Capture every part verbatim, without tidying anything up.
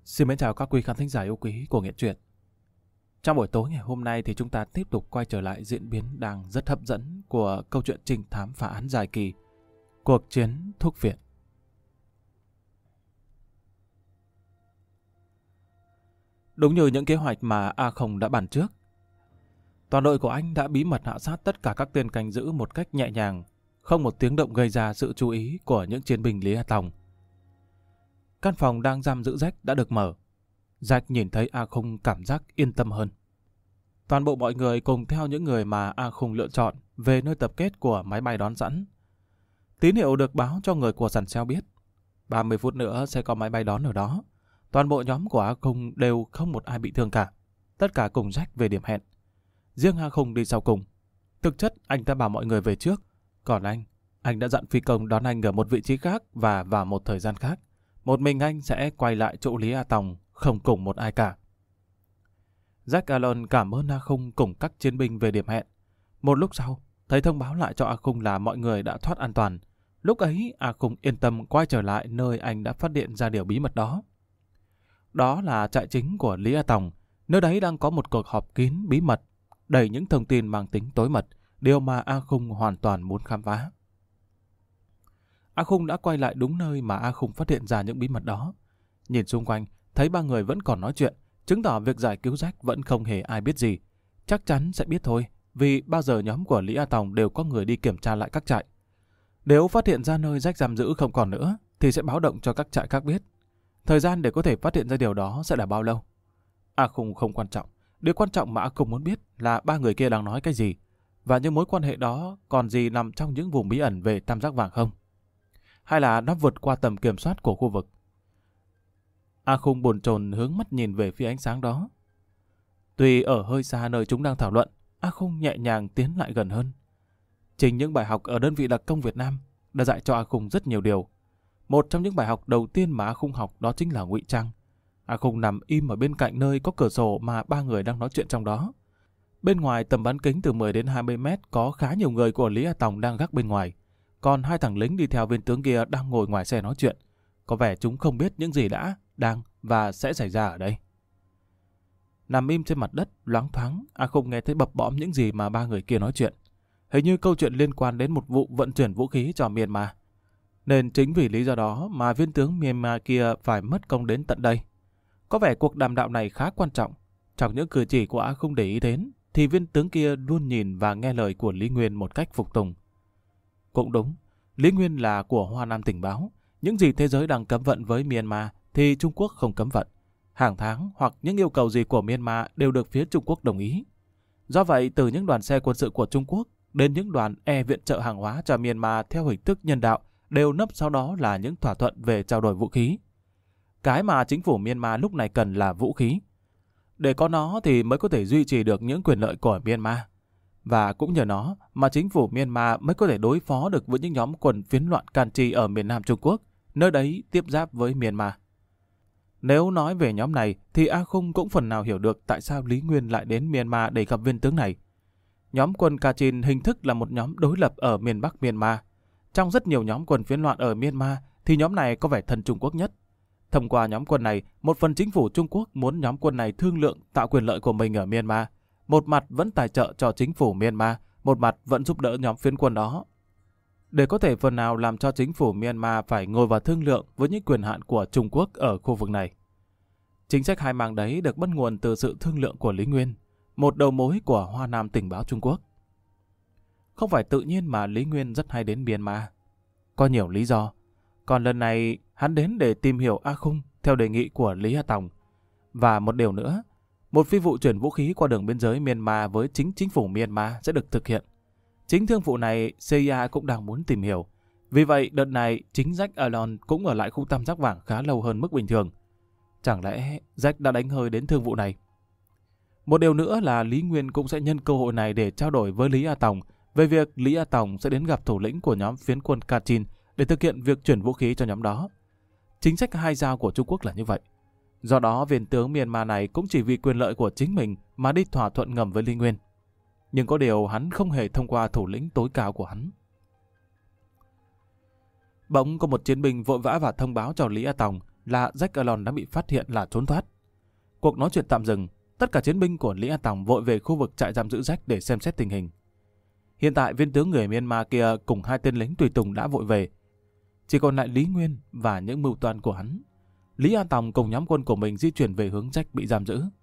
Xin mến chào các quý khán thính giả yêu quý của Nghệ Truyện. Trong buổi tối ngày hôm nay thì chúng ta tiếp tục quay trở lại diễn biến đang rất hấp dẫn của câu chuyện trinh thám phá án dài kỳ, Cuộc chiến thuốc viện. Đúng như những kế hoạch mà A Không đã bàn trước, toàn đội của anh đã bí mật hạ sát tất cả các tên canh giữ một cách nhẹ nhàng, không một tiếng động gây ra sự chú ý của những chiến binh Lý A Tòng. Căn phòng đang giam giữ Jack đã được mở. Jack nhìn thấy A Không cảm giác yên tâm hơn. Toàn bộ mọi người cùng theo những người mà A Không lựa chọn về nơi tập kết của máy bay đón sẵn. Tín hiệu được báo cho người của sàn xeo biết. ba mươi phút nữa sẽ có máy bay đón ở đó. Toàn bộ nhóm của A Không đều không một ai bị thương cả. Tất cả cùng Jack về điểm hẹn. Riêng A Không đi sau cùng. Thực chất anh ta bảo mọi người về trước. Còn anh, anh đã dặn phi công đón anh ở một vị trí khác và vào một thời gian khác. Một mình anh sẽ quay lại chỗ Lý A Tòng, không cùng một ai cả. Jack Allen cảm ơn A Không cùng các chiến binh về điểm hẹn. Một lúc sau, thấy thông báo lại cho A Không là mọi người đã thoát an toàn. Lúc ấy, A Không yên tâm quay trở lại nơi anh đã phát điện ra điều bí mật đó. Đó là trại chính của Lý A Tòng. Nơi đấy đang có một cuộc họp kín bí mật, đầy những thông tin mang tính tối mật, điều mà A Không hoàn toàn muốn khám phá. A Không đã quay lại đúng nơi mà A Không phát hiện ra những bí mật đó. Nhìn xung quanh, thấy ba người vẫn còn nói chuyện, chứng tỏ việc giải cứu Jack vẫn không hề ai biết gì. Chắc chắn sẽ biết thôi, vì bao giờ nhóm của Lý A Tòng đều có người đi kiểm tra lại các trại. Nếu phát hiện ra nơi Jack giam giữ không còn nữa, thì sẽ báo động cho các trại khác biết. Thời gian để có thể phát hiện ra điều đó sẽ là bao lâu? A Không không quan trọng. Điều quan trọng mà A Không muốn biết là ba người kia đang nói cái gì, và những mối quan hệ đó còn gì nằm trong những vùng bí ẩn về tam giác vàng không? Hay là nó vượt qua tầm kiểm soát của khu vực? A Không bồn chồn hướng mắt nhìn về phía ánh sáng đó. Tuy ở hơi xa nơi chúng đang thảo luận, A Không nhẹ nhàng tiến lại gần hơn. Chính những bài học ở đơn vị đặc công Việt Nam đã dạy cho A Không rất nhiều điều. Một trong những bài học đầu tiên mà A Không học đó chính là ngụy trang. A Không nằm im ở bên cạnh nơi có cửa sổ mà ba người đang nói chuyện trong đó. Bên ngoài tầm bán kính từ mười đến hai mươi mét có khá nhiều người của Lý A Tòng đang gác bên ngoài. Còn hai thằng lính đi theo viên tướng kia đang ngồi ngoài xe nói chuyện. Có vẻ chúng không biết những gì đã, đang và sẽ xảy ra ở đây. Nằm im trên mặt đất, loáng thoáng, A Không nghe thấy bập bõm những gì mà ba người kia nói chuyện. Hình như câu chuyện liên quan đến một vụ vận chuyển vũ khí cho Myanmar. Nên chính vì lý do đó mà viên tướng Myanmar kia phải mất công đến tận đây. Có vẻ cuộc đàm đạo này khá quan trọng. Trong những cử chỉ của A Không để ý đến, thì viên tướng kia luôn nhìn và nghe lời của Lý Nguyên một cách phục tùng. Cũng đúng, Lý Nguyên là của Hoa Nam tình báo. Những gì thế giới đang cấm vận với Myanmar thì Trung Quốc không cấm vận. Hàng tháng hoặc những yêu cầu gì của Myanmar đều được phía Trung Quốc đồng ý. Do vậy, từ những đoàn xe quân sự của Trung Quốc đến những đoàn e viện trợ hàng hóa cho Myanmar theo hình thức nhân đạo đều nấp sau đó là những thỏa thuận về trao đổi vũ khí. Cái mà chính phủ Myanmar lúc này cần là vũ khí. Để có nó thì mới có thể duy trì được những quyền lợi của Myanmar. Và cũng nhờ nó mà chính phủ Myanmar mới có thể đối phó được với những nhóm quần phiến loạn Kachin ở miền Nam Trung Quốc, nơi đấy tiếp giáp với Myanmar. Nếu nói về nhóm này thì A Không cũng phần nào hiểu được tại sao Lý Nguyên lại đến Myanmar để gặp viên tướng này. Nhóm quân Kachin hình thức là một nhóm đối lập ở miền Bắc Myanmar. Trong rất nhiều nhóm quân phiến loạn ở Myanmar thì nhóm này có vẻ thân Trung Quốc nhất. Thông qua nhóm quân này, một phần chính phủ Trung Quốc muốn nhóm quân này thương lượng tạo quyền lợi của mình ở Myanmar. Một mặt vẫn tài trợ cho chính phủ Myanmar, một mặt vẫn giúp đỡ nhóm phiến quân đó. Để có thể phần nào làm cho chính phủ Myanmar phải ngồi vào thương lượng với những quyền hạn của Trung Quốc ở khu vực này. Chính sách hai mảng đấy được bắt nguồn từ sự thương lượng của Lý Nguyên, một đầu mối của Hoa Nam tình báo Trung Quốc. Không phải tự nhiên mà Lý Nguyên rất hay đến Myanmar. Có nhiều lý do. Còn lần này hắn đến để tìm hiểu A Không theo đề nghị của Lý A Tòng. Và một điều nữa, một phi vụ chuyển vũ khí qua đường biên giới Myanmar với chính chính phủ Myanmar sẽ được thực hiện. Chính thương vụ này xê i a cũng đang muốn tìm hiểu. Vì vậy đợt này chính Jack Allen cũng ở lại khu tam giác vàng khá lâu hơn mức bình thường. Chẳng lẽ Jack đã đánh hơi đến thương vụ này? Một điều nữa là Lý Nguyên cũng sẽ nhân cơ hội này để trao đổi với Lý A Tòng về việc Lý A Tòng sẽ đến gặp thủ lĩnh của nhóm phiến quân Kachin để thực hiện việc chuyển vũ khí cho nhóm đó. Chính sách hai dao của Trung Quốc là như vậy. Do đó viên tướng Myanmar này cũng chỉ vì quyền lợi của chính mình mà đi thỏa thuận ngầm với Lý Nguyên. Nhưng có điều hắn không hề thông qua thủ lĩnh tối cao của hắn. Bỗng có một chiến binh vội vã và thông báo cho Lý A Tòng là Jack Alon đã bị phát hiện là trốn thoát. Cuộc nói chuyện tạm dừng, tất cả chiến binh của Lý A Tòng vội về khu vực trại giam giữ Jack để xem xét tình hình. Hiện tại viên tướng người Myanmar kia cùng hai tên lính tùy tùng đã vội về. Chỉ còn lại Lý Nguyên và những mưu toan của hắn. Lý A Tòng cùng nhóm quân của mình di chuyển về hướng Jack bị giam giữ.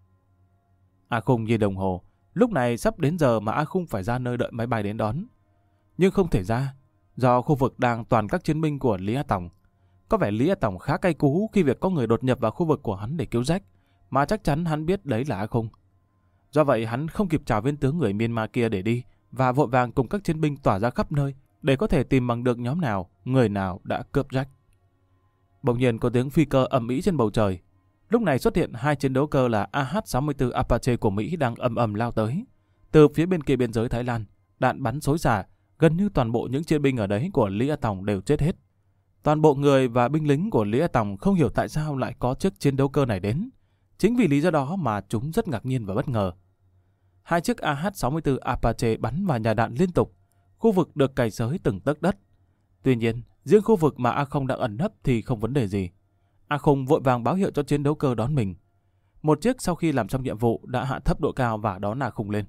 A Khung nhìn đồng hồ, lúc này sắp đến giờ mà A Khung phải ra nơi đợi máy bay đến đón. Nhưng không thể ra, do khu vực đang toàn các chiến binh của Lý A Tòng. Có vẻ Lý A Tòng khá cay cú khi việc có người đột nhập vào khu vực của hắn để cứu Jack, mà chắc chắn hắn biết đấy là A Khung. Do vậy hắn không kịp chào viên tướng người Myanmar kia để đi, và vội vàng cùng các chiến binh tỏa ra khắp nơi để có thể tìm bằng được nhóm nào, người nào đã cướp Jack. Bỗng nhiên có tiếng phi cơ ầm ĩ trên bầu trời. Lúc này xuất hiện hai chiến đấu cơ là A H sáu mươi tư Apache của Mỹ đang ầm ầm lao tới. Từ phía bên kia biên giới Thái Lan, đạn bắn xối xả, gần như toàn bộ những chiến binh ở đấy của Lý A Tòng đều chết hết. Toàn bộ người và binh lính của Lý A Tòng không hiểu tại sao lại có chiếc chiến đấu cơ này đến. Chính vì lý do đó mà chúng rất ngạc nhiên và bất ngờ. Hai chiếc A H sáu mươi tư Apache bắn vào nhà đạn liên tục, khu vực được cày xới từng tấc đất. Tuy nhiên, riêng khu vực mà A Khung đang ẩn nấp thì không vấn đề gì. A Khung vội vàng báo hiệu cho chiến đấu cơ đón mình. Một chiếc sau khi làm xong nhiệm vụ đã hạ thấp độ cao và đón A Khung lên.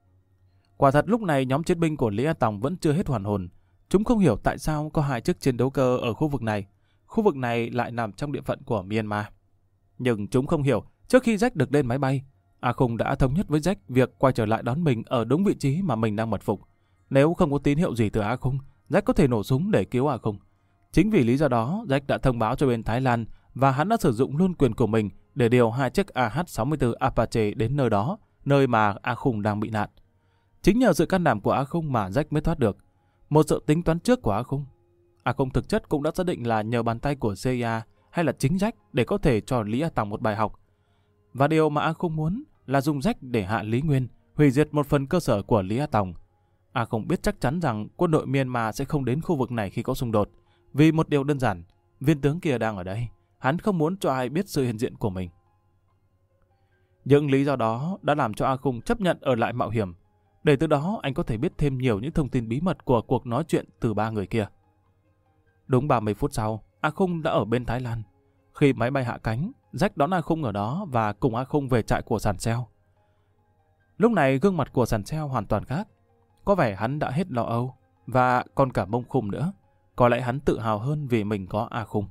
Quả thật lúc này nhóm chiến binh của Lý A Tòng vẫn chưa hết hoàn hồn. Chúng không hiểu tại sao có hai chiếc chiến đấu cơ ở khu vực này. Khu vực này lại nằm trong địa phận của Myanmar. Nhưng chúng không hiểu, trước khi Jack được lên máy bay, A Khung đã thống nhất với Jack việc quay trở lại đón mình ở đúng vị trí mà mình đang mật phục. Nếu không có tín hiệu gì từ A Khung, Jack có thể nổ súng để cứu A Khung. Chính vì lý do đó, Jack đã thông báo cho bên Thái Lan và hắn đã sử dụng luôn quyền của mình để điều hai chiếc A H sáu mươi tư Apache đến nơi đó, nơi mà A Khung đang bị nạn. Chính nhờ sự can đảm của A Khung mà Jack mới thoát được. Một sự tính toán trước của A Khung. A Khung thực chất cũng đã xác định là nhờ bàn tay của C I A hay là chính Jack để có thể cho Lý A Tòng một bài học. Và điều mà A Khung muốn là dùng Jack để hạ Lý Nguyên, hủy diệt một phần cơ sở của Lý A Tòng. A Khung biết chắc chắn rằng quân đội Myanmar sẽ không đến khu vực này khi có xung đột. Vì một điều đơn giản, viên tướng kia đang ở đây. Hắn không muốn cho ai biết sự hiện diện của mình. Những lý do đó đã làm cho A Khung chấp nhận ở lại mạo hiểm. Để từ đó anh có thể biết thêm nhiều những thông tin bí mật của cuộc nói chuyện từ ba người kia. Đúng ba mươi phút sau, A Khung đã ở bên Thái Lan. Khi máy bay hạ cánh, Jack đón A Khung ở đó và cùng A Khung về trại của Sàn Seo. Lúc này gương mặt của Sàn Seo hoàn toàn khác. Có vẻ hắn đã hết lo âu, và còn cả Mông Khung nữa. Có lẽ hắn tự hào hơn vì mình có A Khung.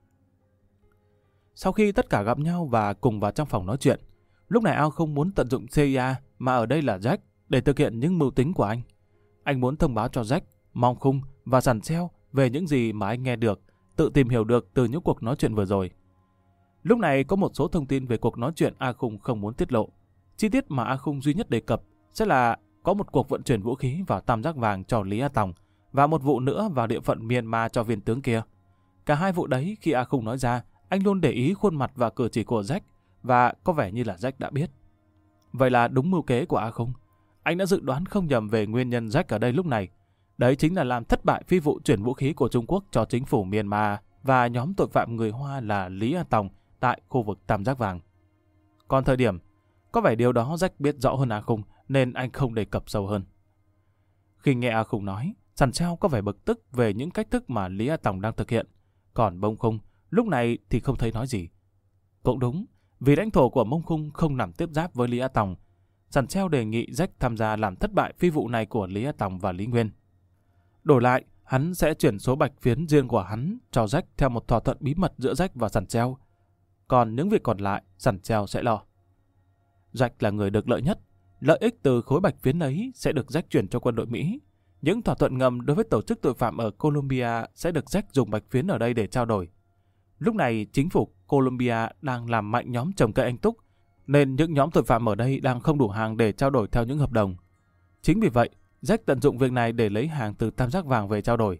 Sau khi tất cả gặp nhau và cùng vào trong phòng nói chuyện, lúc này A Khung muốn tận dụng C I A mà ở đây là Jack để thực hiện những mưu tính của anh. Anh muốn thông báo cho Jack, Mông Khung và Sàn Seo về những gì mà anh nghe được, tự tìm hiểu được từ những cuộc nói chuyện vừa rồi. Lúc này có một số thông tin về cuộc nói chuyện A Khung không muốn tiết lộ. Chi tiết mà A Khung duy nhất đề cập sẽ là có một cuộc vận chuyển vũ khí vào Tam Giác Vàng cho Lý A Tòng và một vụ nữa vào địa phận Myanmar cho viên tướng kia. Cả hai vụ đấy khi A Khung nói ra, anh luôn để ý khuôn mặt và cử chỉ của Jack và có vẻ như là Jack đã biết. Vậy là đúng mưu kế của A Khung. Anh đã dự đoán không nhầm về nguyên nhân Jack ở đây lúc này. Đấy chính là làm thất bại phi vụ chuyển vũ khí của Trung Quốc cho chính phủ Myanmar và nhóm tội phạm người Hoa là Lý A Tòng tại khu vực Tam Giác Vàng. Còn thời điểm, có vẻ điều đó Jack biết rõ hơn A Khung nên anh không đề cập sâu hơn. Khi nghe A Khung nói, Sàn Seo có vẻ bực tức về những cách thức mà Lý A Tòng đang thực hiện. Còn Mông Khung lúc này thì không thấy nói gì. Cũng đúng, vì lãnh thổ của Mông Khung không nằm tiếp giáp với Lý A Tòng. Sàn Seo đề nghị Jack tham gia làm thất bại phi vụ này của Lý A Tòng và Lý Nguyên. Đổi lại, hắn sẽ chuyển số bạch phiến riêng của hắn cho Jack theo một thỏa thuận bí mật giữa Jack và Sàn Seo. Còn những việc còn lại, Sàn Seo sẽ lo. Jack là người được lợi nhất. Lợi ích từ khối bạch phiến ấy sẽ được Jack chuyển cho quân đội Mỹ. Những thỏa thuận ngầm đối với tổ chức tội phạm ở Colombia sẽ được Jack dùng bạch phiến ở đây để trao đổi. Lúc này, chính phủ Colombia đang làm mạnh nhóm trồng cây anh túc, nên những nhóm tội phạm ở đây đang không đủ hàng để trao đổi theo những hợp đồng. Chính vì vậy, Jack tận dụng việc này để lấy hàng từ Tam Giác Vàng về trao đổi.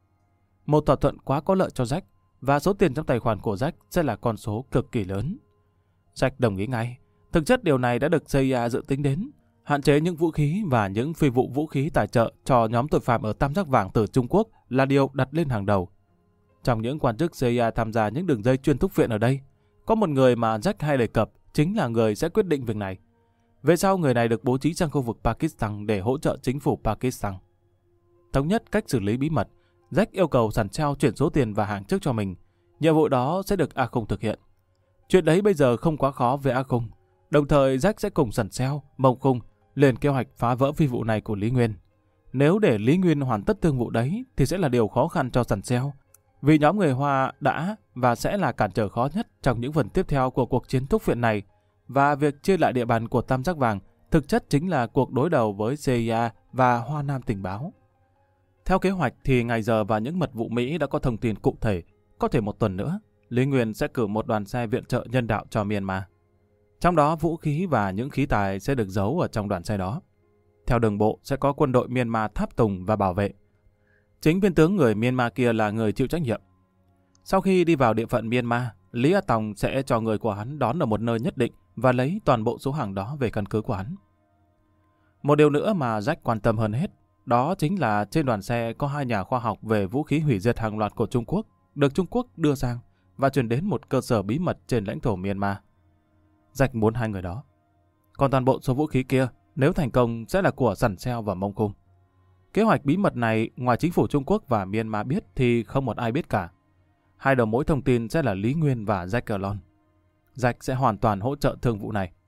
Một thỏa thuận quá có lợi cho Jack, và số tiền trong tài khoản của Jack sẽ là con số cực kỳ lớn. Jack đồng ý ngay. Thực chất điều này đã được C I A dự tính đến, hạn chế những vũ khí và những phi vụ vũ khí tài trợ cho nhóm tội phạm ở Tam Giác Vàng từ Trung Quốc là điều đặt lên hàng đầu. Trong những quan chức C I A tham gia những đường dây chuyên thúc viện ở đây, có một người mà Jack hay đề cập chính là người sẽ quyết định việc này. Về sau, người này được bố trí sang khu vực Pakistan để hỗ trợ chính phủ Pakistan. Thống nhất cách xử lý bí mật, Jack yêu cầu Sàn Seo chuyển số tiền và hàng trước cho mình. nhiệm vụ đó sẽ được A Khung thực hiện. Chuyện đấy bây giờ không quá khó với A Khung. Đồng thời Jack sẽ cùng Sần Seo, Mông Khung lên kế hoạch phá vỡ phi vụ này của Lý Nguyên. Nếu để Lý Nguyên hoàn tất thương vụ đấy thì sẽ là điều khó khăn cho Sần Seo, vì nhóm người Hoa đã và sẽ là cản trở khó nhất trong những phần tiếp theo của cuộc chiến thúc viện này, và việc chia lại địa bàn của Tam Giác Vàng thực chất chính là cuộc đối đầu với xê i a và Hoa Nam tình báo. Theo kế hoạch thì ngày giờ và những mật vụ Mỹ đã có thông tin cụ thể. Có thể một tuần nữa, Lý Nguyên sẽ cử một đoàn xe viện trợ nhân đạo cho Myanmar. Trong đó vũ khí và những khí tài sẽ được giấu ở trong đoàn xe đó. Theo đường bộ sẽ có quân đội Myanmar tháp tùng và bảo vệ. Chính viên tướng người Myanmar kia là người chịu trách nhiệm. Sau khi đi vào địa phận Myanmar, Lý A Tòng sẽ cho người của hắn đón ở một nơi nhất định và lấy toàn bộ số hàng đó về căn cứ của hắn. Một điều nữa mà Jack quan tâm hơn hết, đó chính là trên đoàn xe có hai nhà khoa học về vũ khí hủy diệt hàng loạt của Trung Quốc, được Trung Quốc đưa sang và chuyển đến một cơ sở bí mật trên lãnh thổ Myanmar. Jack muốn hai người đó. Còn toàn bộ số vũ khí kia, nếu thành công sẽ là của Sần Seo và Mông Khung. Kế hoạch bí mật này, ngoài chính phủ Trung Quốc và Myanmar biết thì không một ai biết cả. Hai đầu mối thông tin sẽ là Lý Nguyên và Jack Erlon. Jack sẽ hoàn toàn hỗ trợ thương vụ này.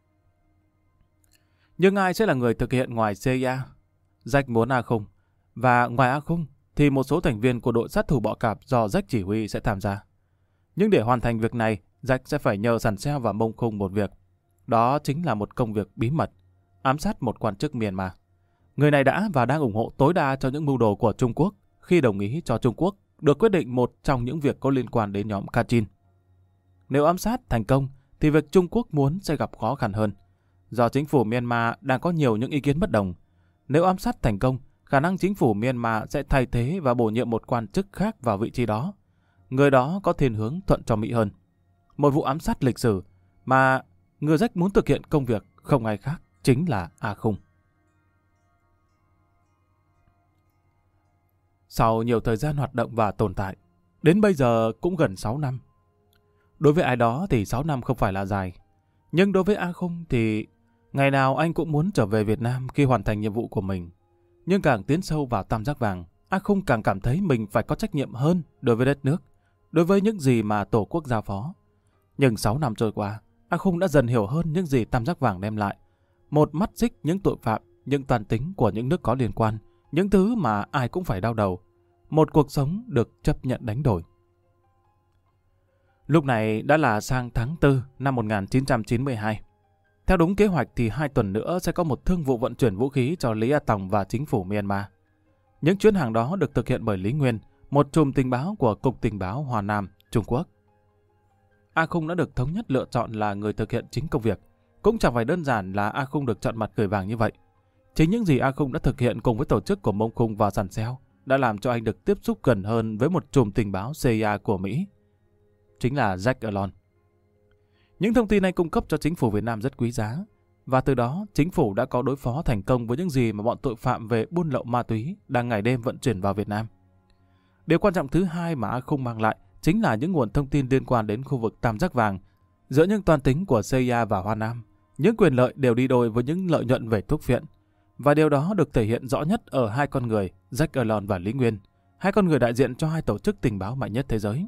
Nhưng ai sẽ là người thực hiện ngoài xê i a? Jack muốn A Khung. Và ngoài A Khung thì một số thành viên của đội sát thủ bọ cạp do Jack chỉ huy sẽ tham gia. Nhưng để hoàn thành việc này, Jack sẽ phải nhờ Sần Seo và Mông Khung một việc. Đó chính là một công việc bí mật, ám sát một quan chức Myanmar. Người này đã và đang ủng hộ tối đa cho những mưu đồ của Trung Quốc khi đồng ý cho Trung Quốc được quyết định một trong những việc có liên quan đến nhóm Kachin. Nếu ám sát thành công thì việc Trung Quốc muốn sẽ gặp khó khăn hơn, do chính phủ Myanmar đang có nhiều những ý kiến bất đồng. Nếu ám sát thành công, khả năng chính phủ Myanmar sẽ thay thế và bổ nhiệm một quan chức khác vào vị trí đó. Người đó có thiên hướng thuận cho Mỹ hơn. Một vụ ám sát lịch sử mà người Jack muốn thực hiện công việc không ai khác chính là A Khung. Sau nhiều thời gian hoạt động và tồn tại, đến bây giờ cũng gần sáu năm. Đối với ai đó thì sáu năm không phải là dài. Nhưng đối với A Khung thì ngày nào anh cũng muốn trở về Việt Nam khi hoàn thành nhiệm vụ của mình. Nhưng càng tiến sâu vào Tam Giác Vàng, A Khung càng cảm thấy mình phải có trách nhiệm hơn đối với đất nước, đối với những gì mà Tổ quốc giao phó. Nhưng sáu năm trôi qua, A Khung đã dần hiểu hơn những gì Tam Giác Vàng đem lại. Một mắt xích những tội phạm, những toàn tính của những nước có liên quan, những thứ mà ai cũng phải đau đầu. Một cuộc sống được chấp nhận đánh đổi. Lúc này đã là sang tháng tư năm một nghìn chín trăm chín mươi hai. Theo đúng kế hoạch thì hai tuần nữa sẽ có một thương vụ vận chuyển vũ khí cho Lý A Tòng và chính phủ Myanmar. Những chuyến hàng đó được thực hiện bởi Lý Nguyên, một chùm tình báo của Cục Tình báo Hoa Nam, Trung Quốc. A Khung đã được thống nhất lựa chọn là người thực hiện chính công việc. Cũng chẳng phải đơn giản là A Khung được chọn mặt gửi vàng như vậy. Chính những gì A Khung đã thực hiện cùng với tổ chức của Mông Khung và Sần Seo đã làm cho anh được tiếp xúc gần hơn với một chùm tình báo xê i a của Mỹ. Chính là Jack Erlon. Những thông tin anh cung cấp cho chính phủ Việt Nam rất quý giá, và từ đó chính phủ đã có đối phó thành công với những gì mà bọn tội phạm về buôn lậu ma túy đang ngày đêm vận chuyển vào Việt Nam. Điều quan trọng thứ hai mà A Khung mang lại chính là những nguồn thông tin liên quan đến khu vực Tam Giác Vàng. Giữa những toan tính của xê i a và Hoa Nam, những quyền lợi đều đi đôi với những lợi nhuận về thuốc phiện. Và điều đó được thể hiện rõ nhất ở hai con người, Jack Erlon và Lý Nguyên, hai con người đại diện cho hai tổ chức tình báo mạnh nhất thế giới.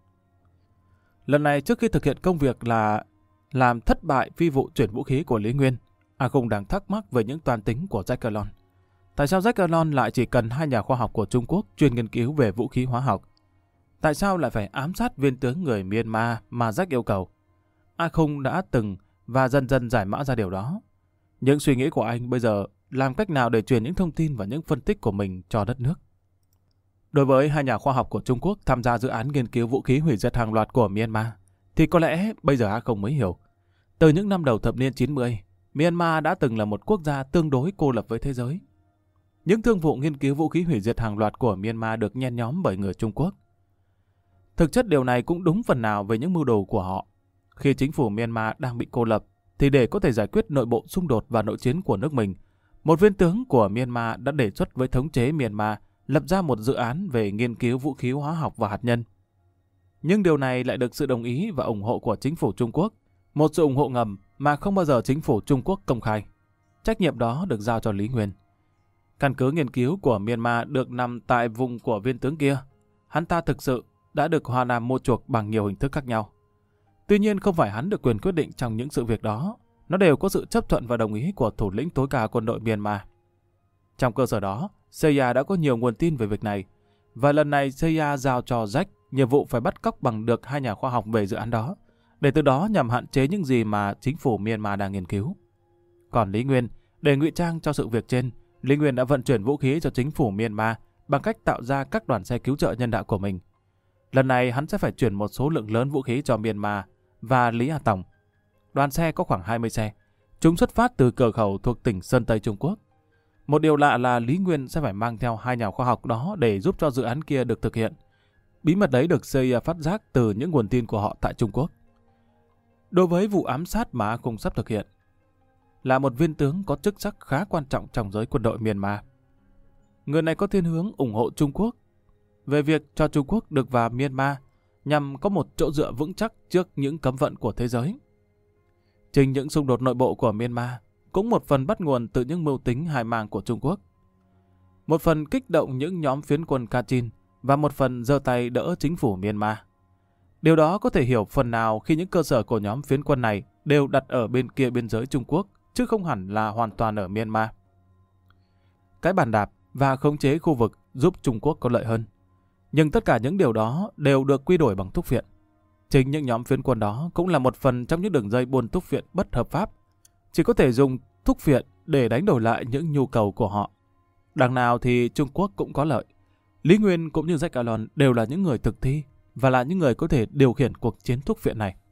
Lần này trước khi thực hiện công việc là làm thất bại phi vụ chuyển vũ khí của Lý Nguyên, A Khung đang thắc mắc về những toan tính của Jack Erlon. Tại sao Jack Erlon lại chỉ cần hai nhà khoa học của Trung Quốc chuyên nghiên cứu về vũ khí hóa học? Tại sao lại phải ám sát viên tướng người Myanmar mà Jack yêu cầu? A Khung đã từng và dần dần giải mã ra điều đó. Những suy nghĩ của anh bây giờ làm cách nào để truyền những thông tin và những phân tích của mình cho đất nước. Đối với hai nhà khoa học của Trung Quốc tham gia dự án nghiên cứu vũ khí hủy diệt hàng loạt của Myanmar, thì có lẽ bây giờ A Khung mới hiểu. Từ những năm đầu thập niên chín mươi, Myanmar đã từng là một quốc gia tương đối cô lập với thế giới. Những thương vụ nghiên cứu vũ khí hủy diệt hàng loạt của Myanmar được nhen nhóm bởi người Trung Quốc. Thực chất điều này cũng đúng phần nào về những mưu đồ của họ. Khi chính phủ Myanmar đang bị cô lập, thì để có thể giải quyết nội bộ xung đột và nội chiến của nước mình, một viên tướng của Myanmar đã đề xuất với thống chế Myanmar lập ra một dự án về nghiên cứu vũ khí hóa học và hạt nhân. Nhưng điều này lại được sự đồng ý và ủng hộ của chính phủ Trung Quốc, một sự ủng hộ ngầm mà không bao giờ chính phủ Trung Quốc công khai. Trách nhiệm đó được giao cho Lý Nguyên. Căn cứ nghiên cứu của Myanmar được nằm tại vùng của viên tướng kia. Hắn ta thực sự đã được Hoa Nam mua chuộc bằng nhiều hình thức khác nhau. Tuy nhiên không phải hắn được quyền quyết định trong những sự việc đó, nó đều có sự chấp thuận và đồng ý của thủ lĩnh tối cao quân đội Myanmar. Trong cơ sở đó, Seiya đã có nhiều nguồn tin về việc này, và lần này Seiya giao cho Jack nhiệm vụ phải bắt cóc bằng được hai nhà khoa học về dự án đó, để từ đó nhằm hạn chế những gì mà chính phủ Myanmar đang nghiên cứu. Còn Lý Nguyên, để ngụy trang cho sự việc trên, Lý Nguyên đã vận chuyển vũ khí cho chính phủ Myanmar bằng cách tạo ra các đoàn xe cứu trợ nhân đạo của mình. Lần này hắn sẽ phải chuyển một số lượng lớn vũ khí cho Myanmar và Lý A Tòng. Đoàn xe có khoảng hai mươi xe. Chúng xuất phát từ cửa khẩu thuộc tỉnh Sơn Tây Trung Quốc. Một điều lạ là Lý Nguyên sẽ phải mang theo hai nhà khoa học đó để giúp cho dự án kia được thực hiện. Bí mật đấy được C I A phát giác từ những nguồn tin của họ tại Trung Quốc. Đối với vụ ám sát mà A Khung sắp thực hiện, là một viên tướng có chức sắc khá quan trọng trong giới quân đội Myanmar. Người này có thiên hướng ủng hộ Trung Quốc về việc cho Trung Quốc được vào Myanmar nhằm có một chỗ dựa vững chắc trước những cấm vận của thế giới. Chính những xung đột nội bộ của Myanmar cũng một phần bắt nguồn từ những mưu tính hài màng của Trung Quốc. Một phần kích động những nhóm phiến quân Kachin và một phần giơ tay đỡ chính phủ Myanmar. Điều đó có thể hiểu phần nào khi những cơ sở của nhóm phiến quân này đều đặt ở bên kia biên giới Trung Quốc, chứ không hẳn là hoàn toàn ở Myanmar. Cái bàn đạp và khống chế khu vực giúp Trung Quốc có lợi hơn. Nhưng tất cả những điều đó đều được quy đổi bằng thuốc phiện. Chính những nhóm phiến quân đó cũng là một phần trong những đường dây buôn thuốc phiện bất hợp pháp, chỉ có thể dùng thuốc phiện để đánh đổi lại những nhu cầu của họ. Đằng nào thì Trung Quốc cũng có lợi. Lý Nguyên cũng như Jack Alon đều là những người thực thi và là những người có thể điều khiển cuộc chiến thuốc phiện này.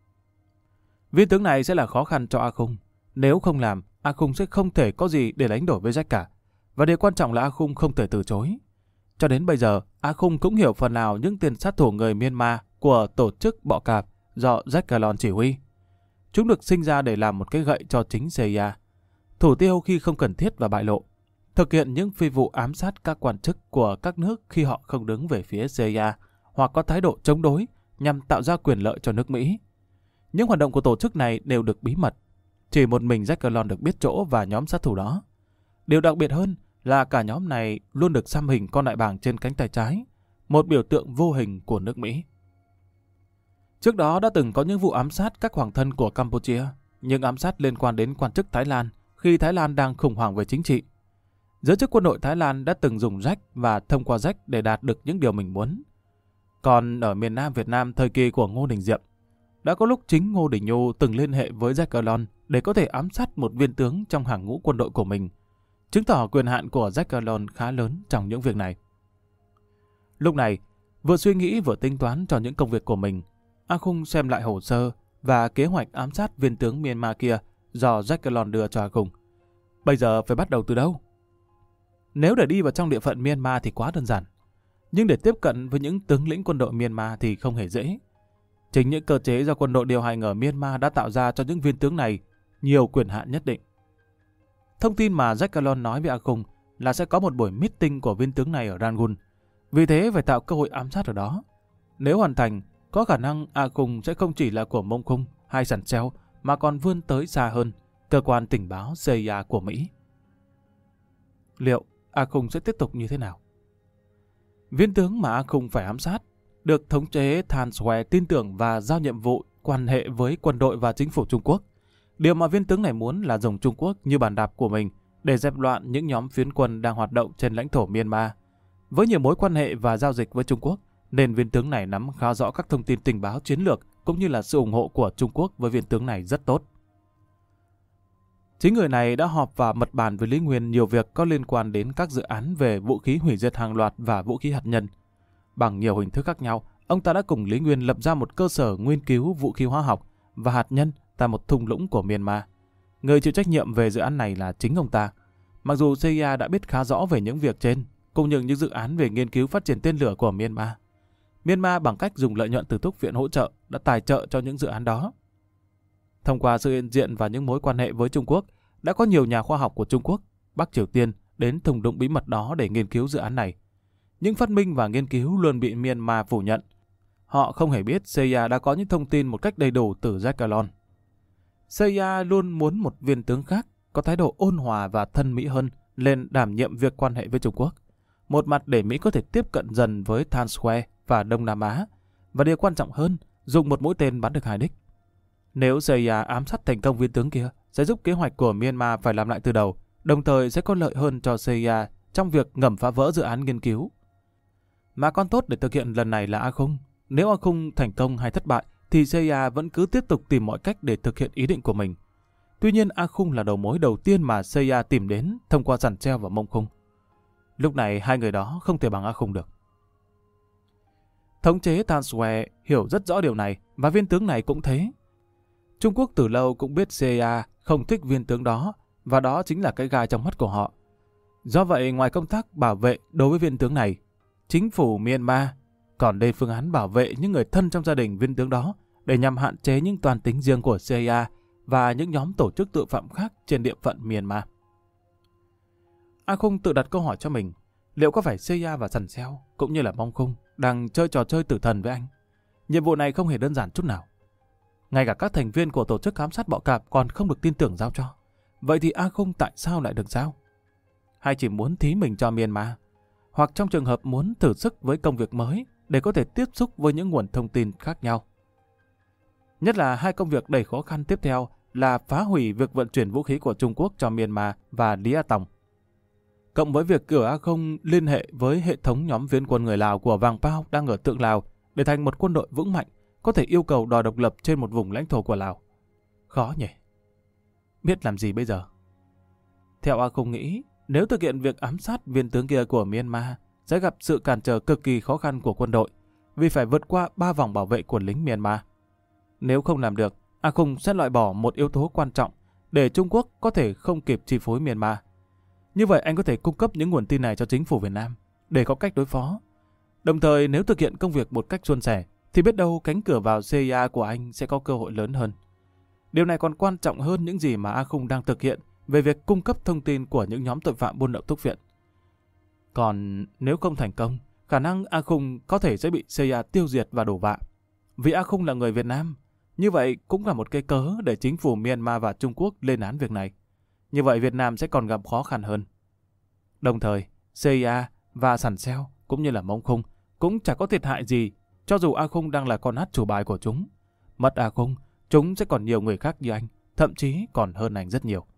Viên tướng này sẽ là khó khăn cho A Khung. Nếu không làm, A Khung sẽ không thể có gì để đánh đổi với Jack cả. Và điều quan trọng là A Khung không thể từ chối. Cho đến bây giờ, A Khung cũng hiểu phần nào những tiền sát thủ người Myanmar của tổ chức bọ cạp do Jack Alon chỉ huy. Chúng được sinh ra để làm một cái gậy cho chính C I A, thủ tiêu khi không cần thiết và bại lộ, thực hiện những phi vụ ám sát các quan chức của các nước khi họ không đứng về phía C I A hoặc có thái độ chống đối nhằm tạo ra quyền lợi cho nước Mỹ. Những hoạt động của tổ chức này đều được bí mật. Chỉ một mình Jack Alon được biết chỗ và nhóm sát thủ đó. Điều đặc biệt hơn là cả nhóm này luôn được xăm hình con đại bàng trên cánh tay trái, một biểu tượng vô hình của nước Mỹ. Trước đó đã từng có những vụ ám sát các hoàng thân của Campuchia, nhưng ám sát liên quan đến quan chức Thái Lan khi Thái Lan đang khủng hoảng về chính trị. Giới chức quân đội Thái Lan đã từng dùng Jack và thông qua Jack để đạt được những điều mình muốn. Còn ở miền Nam Việt Nam thời kỳ của Ngô Đình Diệm, đã có lúc chính Ngô Đình Nhu từng liên hệ với Jack Alon để có thể ám sát một viên tướng trong hàng ngũ quân đội của mình, chứng tỏ quyền hạn của Jack Alon khá lớn trong những việc này. Lúc này, vừa suy nghĩ vừa tính toán cho những công việc của mình, A Khung xem lại hồ sơ và kế hoạch ám sát viên tướng Myanmar kia do Jack Alon đưa cho A Khung. Bây giờ phải bắt đầu từ đâu? Nếu để đi vào trong địa phận Myanmar thì quá đơn giản, nhưng để tiếp cận với những tướng lĩnh quân đội Myanmar thì không hề dễ. Chính những cơ chế do quân đội điều hành ở Myanmar đã tạo ra cho những viên tướng này nhiều quyền hạn nhất định. Thông tin mà Jack Alon nói với A Khung là sẽ có một buổi meeting của viên tướng này ở Rangoon, vì thế phải tạo cơ hội ám sát ở đó. Nếu hoàn thành, có khả năng A Khung sẽ không chỉ là của Mông Khung hay Sẵn Treo mà còn vươn tới xa hơn, cơ quan tình báo C I A của Mỹ. Liệu A Khung sẽ tiếp tục như thế nào? Viên tướng mà A Khung phải ám sát được thống chế Than Swe tin tưởng và giao nhiệm vụ quan hệ với quân đội và chính phủ Trung Quốc. Điều mà viên tướng này muốn là dùng Trung Quốc như bàn đạp của mình để dẹp loạn những nhóm phiến quân đang hoạt động trên lãnh thổ Myanmar. Với nhiều mối quan hệ và giao dịch với Trung Quốc, nên viên tướng này nắm khá rõ các thông tin tình báo chiến lược cũng như là sự ủng hộ của Trung Quốc với viên tướng này rất tốt. Chính người này đã họp và mật bàn với Lý Nguyên nhiều việc có liên quan đến các dự án về vũ khí hủy diệt hàng loạt và vũ khí hạt nhân. Bằng nhiều hình thức khác nhau, ông ta đã cùng Lý Nguyên lập ra một cơ sở nghiên cứu vũ khí hóa học và hạt nhân tại một thung lũng của Myanmar. Người chịu trách nhiệm về dự án này là chính ông ta. Mặc dù C I A đã biết khá rõ về những việc trên, cũng như những dự án về nghiên cứu phát triển tên lửa của Myanmar. Myanmar bằng cách dùng lợi nhuận từ thuốc viện hỗ trợ đã tài trợ cho những dự án đó. Thông qua sự hiện diện và những mối quan hệ với Trung Quốc, đã có nhiều nhà khoa học của Trung Quốc, Bắc Triều Tiên đến thung lũng bí mật đó để nghiên cứu dự án này. Những phát minh và nghiên cứu luôn bị Myanmar phủ nhận. Họ không hề biết C I A đã có những thông tin một cách đầy đủ từ Jack Alon. C I A luôn muốn một viên tướng khác có thái độ ôn hòa và thân mỹ hơn lên đảm nhiệm việc quan hệ với Trung Quốc. một mặt để Mỹ có thể tiếp cận dần với Times Square và Đông Nam Á, và điều quan trọng hơn, dùng một mũi tên bắn được hai đích. Nếu xê i a ám sát thành công viên tướng kia, sẽ giúp kế hoạch của Myanmar phải làm lại từ đầu, đồng thời sẽ có lợi hơn cho xê i a trong việc ngầm phá vỡ dự án nghiên cứu. Mà con tốt để thực hiện lần này là A Khung. Nếu A Khung thành công hay thất bại, thì xê i a vẫn cứ tiếp tục tìm mọi cách để thực hiện ý định của mình. Tuy nhiên, A Khung là đầu mối đầu tiên mà xê i a tìm đến thông qua Sẵn Treo và Mông Khung. Lúc này, hai người đó không thể bằng A Khung được. Thống chế Times Square hiểu rất rõ điều này, và viên tướng này cũng thế. Trung Quốc từ lâu cũng biết xê i a không thích viên tướng đó, và đó chính là cái gai trong mắt của họ. Do vậy, ngoài công tác bảo vệ đối với viên tướng này, chính phủ Myanmar còn lên phương án bảo vệ những người thân trong gia đình viên tướng đó để nhằm hạn chế những toàn tính riêng của xê i a và những nhóm tổ chức tội phạm khác trên địa phận Myanmar. A Khung tự đặt câu hỏi cho mình, liệu có phải xê i a và Sẵn Treo cũng như là Mông Khung đang chơi trò chơi tử thần với anh? Nhiệm vụ này không hề đơn giản chút nào. Ngay cả các thành viên của tổ chức ám sát bọ cạp còn không được tin tưởng giao cho. Vậy thì A Khung tại sao lại được giao? Hay chỉ muốn thí mình cho Myanmar? Hoặc trong trường hợp muốn thử sức với công việc mới để có thể tiếp xúc với những nguồn thông tin khác nhau? Nhất là hai công việc đầy khó khăn tiếp theo là phá hủy việc vận chuyển vũ khí của Trung Quốc cho Myanmar và Lý A Tòng. Cộng với việc cử A Khung liên hệ với hệ thống nhóm phiến quân người Lào của Vàng Pao đang ở Tượng Lào để thành một quân đội vững mạnh, có thể yêu cầu đòi độc lập trên một vùng lãnh thổ của Lào. Khó nhỉ? Biết làm gì bây giờ? Theo A Khung nghĩ, nếu thực hiện việc ám sát viên tướng kia của Myanmar, sẽ gặp sự cản trở cực kỳ khó khăn của quân đội, vì phải vượt qua ba vòng bảo vệ của lính Myanmar. Nếu không làm được, A Khung sẽ loại bỏ một yếu tố quan trọng để Trung Quốc có thể không kịp chi phối Myanmar. Như vậy anh có thể cung cấp những nguồn tin này cho chính phủ Việt Nam để có cách đối phó. Đồng thời nếu thực hiện công việc một cách suôn sẻ, thì biết đâu cánh cửa vào xê i a của anh sẽ có cơ hội lớn hơn. Điều này còn quan trọng hơn những gì mà A Khung đang thực hiện về việc cung cấp thông tin của những nhóm tội phạm buôn lậu thuốc viện. Còn nếu không thành công, khả năng A Khung có thể sẽ bị xê i a tiêu diệt và đổ vạ. Vì A Khung là người Việt Nam, như vậy cũng là một cái cớ để chính phủ Myanmar và Trung Quốc lên án việc này. Như vậy Việt Nam sẽ còn gặp khó khăn hơn. Đồng thời, xê i a và Sẵn Treo cũng như là Mông Khung cũng chả có thiệt hại gì, cho dù A Khung đang là con át chủ bài của chúng. Mất A Khung, chúng sẽ còn nhiều người khác như anh, thậm chí còn hơn anh rất nhiều.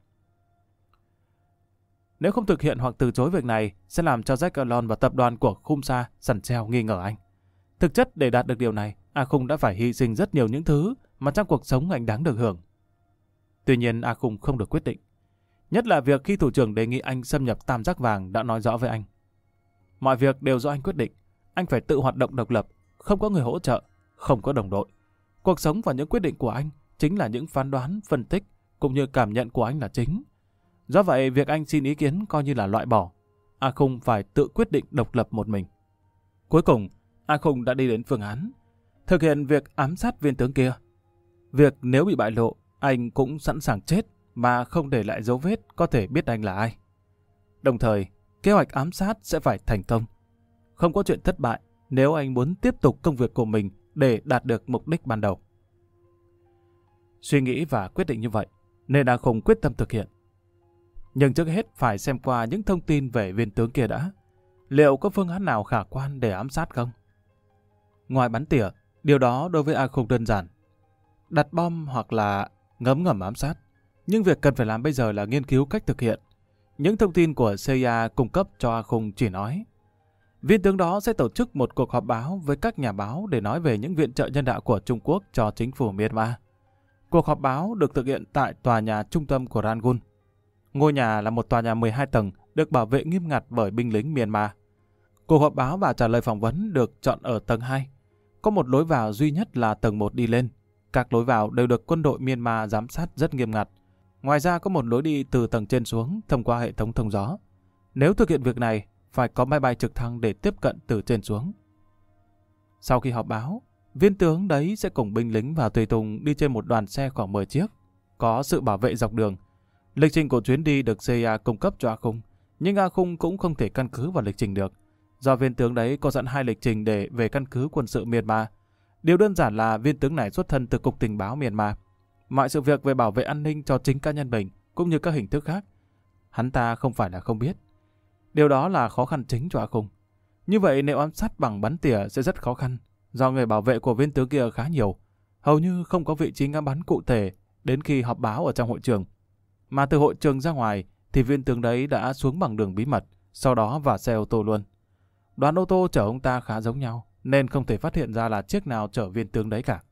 Nếu không thực hiện hoặc từ chối việc này, sẽ làm cho Jack Alon và tập đoàn của Khum Sa, Sẵn Treo nghi ngờ anh. Thực chất để đạt được điều này, A Khung đã phải hy sinh rất nhiều những thứ mà trong cuộc sống anh đáng được hưởng. Tuy nhiên A Khung không được quyết định. Nhất là việc khi thủ trưởng đề nghị anh xâm nhập Tam Giác Vàng đã nói rõ với anh. Mọi việc đều do anh quyết định. Anh phải tự hoạt động độc lập, không có người hỗ trợ, không có đồng đội. Cuộc sống và những quyết định của anh chính là những phán đoán, phân tích cũng như cảm nhận của anh là chính. Do vậy, việc anh xin ý kiến coi như là loại bỏ. A Khung phải tự quyết định độc lập một mình. Cuối cùng, A Khung đã đi đến phương án thực hiện việc ám sát viên tướng kia. Việc nếu bị bại lộ, anh cũng sẵn sàng chết mà không để lại dấu vết có thể biết anh là ai. Đồng thời, kế hoạch ám sát sẽ phải thành công. Không có chuyện thất bại nếu anh muốn tiếp tục công việc của mình để đạt được mục đích ban đầu. Suy nghĩ và quyết định như vậy, nên A Khung quyết tâm thực hiện. Nhưng trước hết phải xem qua những thông tin về viên tướng kia đã. Liệu có phương án nào khả quan để ám sát không? Ngoài bắn tỉa, điều đó đối với A Khung đơn giản. Đặt bom hoặc là ngấm ngầm ám sát. Nhưng việc cần phải làm bây giờ là nghiên cứu cách thực hiện. Những thông tin của xê i a cung cấp cho A Khung chỉ nói viên tướng đó sẽ tổ chức một cuộc họp báo với các nhà báo để nói về những viện trợ nhân đạo của Trung Quốc cho chính phủ Myanmar. Cuộc họp báo được thực hiện tại tòa nhà trung tâm của Rangoon. Ngôi nhà là một tòa nhà mười hai tầng được bảo vệ nghiêm ngặt bởi binh lính Myanmar. Cuộc họp báo và trả lời phỏng vấn được chọn ở tầng hai. Có một lối vào duy nhất là tầng một đi lên. Các lối vào đều được quân đội Myanmar giám sát rất nghiêm ngặt. Ngoài ra có một lối đi từ tầng trên xuống thông qua hệ thống thông gió. Nếu thực hiện việc này, phải có máy bay trực thăng để tiếp cận từ trên xuống. Sau khi họp báo, viên tướng đấy sẽ cùng binh lính và tùy tùng đi trên một đoàn xe khoảng mười chiếc. Có sự bảo vệ dọc đường. Lịch trình của chuyến đi được xê i a cung cấp cho A Khung, nhưng A Khung cũng không thể căn cứ vào lịch trình được. Do viên tướng đấy có sẵn hai lịch trình để về căn cứ quân sự Myanmar. Điều đơn giản là viên tướng này xuất thân từ Cục Tình báo Myanmar. Mọi sự việc về bảo vệ an ninh cho chính cá nhân mình cũng như các hình thức khác, hắn ta không phải là không biết. Điều đó là khó khăn chính cho A Khung. Như vậy nếu ám sát bằng bắn tỉa sẽ rất khó khăn, do người bảo vệ của viên tướng kia khá nhiều, hầu như không có vị trí ngắm bắn cụ thể đến khi họp báo ở trong hội trường. Mà từ hội trường ra ngoài thì viên tướng đấy đã xuống bằng đường bí mật, sau đó vào xe ô tô luôn. Đoàn ô tô chở ông ta khá giống nhau, nên không thể phát hiện ra là chiếc nào chở viên tướng đấy cả.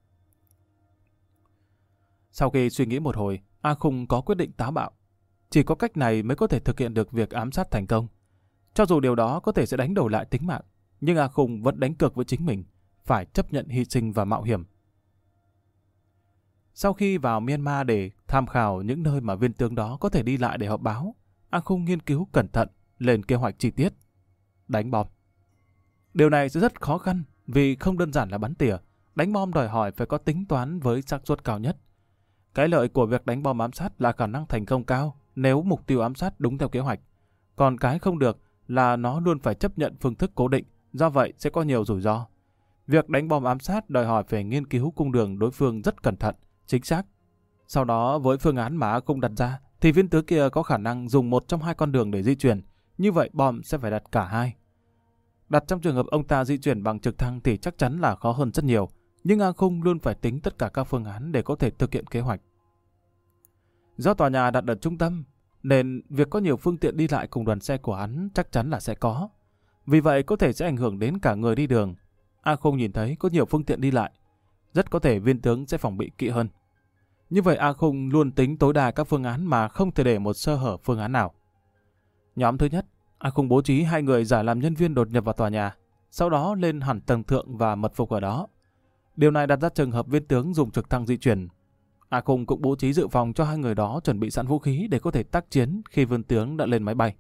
Sau khi suy nghĩ một hồi, A Khung có quyết định táo bạo. Chỉ có cách này mới có thể thực hiện được việc ám sát thành công. Cho dù điều đó có thể sẽ đánh đổi lại tính mạng, nhưng A Khung vẫn đánh cược với chính mình, phải chấp nhận hy sinh và mạo hiểm. Sau khi vào Myanmar để tham khảo những nơi mà viên tướng đó có thể đi lại để họp báo, A Khung nghiên cứu cẩn thận, lên kế hoạch chi tiết. Đánh bom. Điều này sẽ rất khó khăn vì không đơn giản là bắn tỉa. Đánh bom đòi hỏi phải có tính toán với xác suất cao nhất. Cái lợi của việc đánh bom ám sát là khả năng thành công cao nếu mục tiêu ám sát đúng theo kế hoạch. Còn cái không được là nó luôn phải chấp nhận phương thức cố định, do vậy sẽ có nhiều rủi ro. Việc đánh bom ám sát đòi hỏi phải nghiên cứu cung đường đối phương rất cẩn thận, chính xác. Sau đó với phương án mà A Khung đặt ra thì viên tướng kia có khả năng dùng một trong hai con đường để di chuyển, như vậy bom sẽ phải đặt cả hai. Đặt trong trường hợp ông ta di chuyển bằng trực thăng thì chắc chắn là khó hơn rất nhiều, nhưng A Khung luôn phải tính tất cả các phương án để có thể thực hiện kế hoạch. Do tòa nhà đặt ở trung tâm, nên việc có nhiều phương tiện đi lại cùng đoàn xe của hắn chắc chắn là sẽ có. Vì vậy có thể sẽ ảnh hưởng đến cả người đi đường. A Khung nhìn thấy có nhiều phương tiện đi lại, rất có thể viên tướng sẽ phòng bị kỹ hơn. Như vậy A Khung luôn tính tối đa các phương án mà không thể để một sơ hở phương án nào. Nhóm thứ nhất, A Khung bố trí hai người giả làm nhân viên đột nhập vào tòa nhà, sau đó lên hẳn tầng thượng và mật phục ở đó. Điều này đặt ra trường hợp viên tướng dùng trực thăng di chuyển. A Khung cũng bố trí dự phòng cho hai người đó chuẩn bị sẵn vũ khí để có thể tác chiến khi viên tướng đã lên máy bay.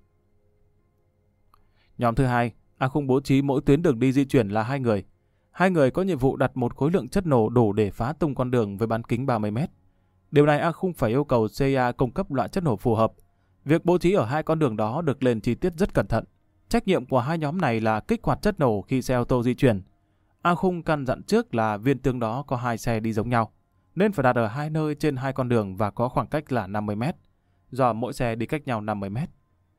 Nhóm thứ hai, A Khung bố trí mỗi tuyến đường đi di chuyển là hai người. Hai người có nhiệm vụ đặt một khối lượng chất nổ đủ để phá tung con đường với bán kính ba mươi mét. Điều này A Khung phải yêu cầu xê i a cung cấp loại chất nổ phù hợp. Việc bố trí ở hai con đường đó được lên chi tiết rất cẩn thận. Trách nhiệm của hai nhóm này là kích hoạt chất nổ khi xe ô tô di chuyển. A Khung căn dặn trước là viên tướng đó có hai xe đi giống nhau, nên phải đặt ở hai nơi trên hai con đường và có khoảng cách là năm mươi mét, do mỗi xe đi cách nhau năm mươi mét.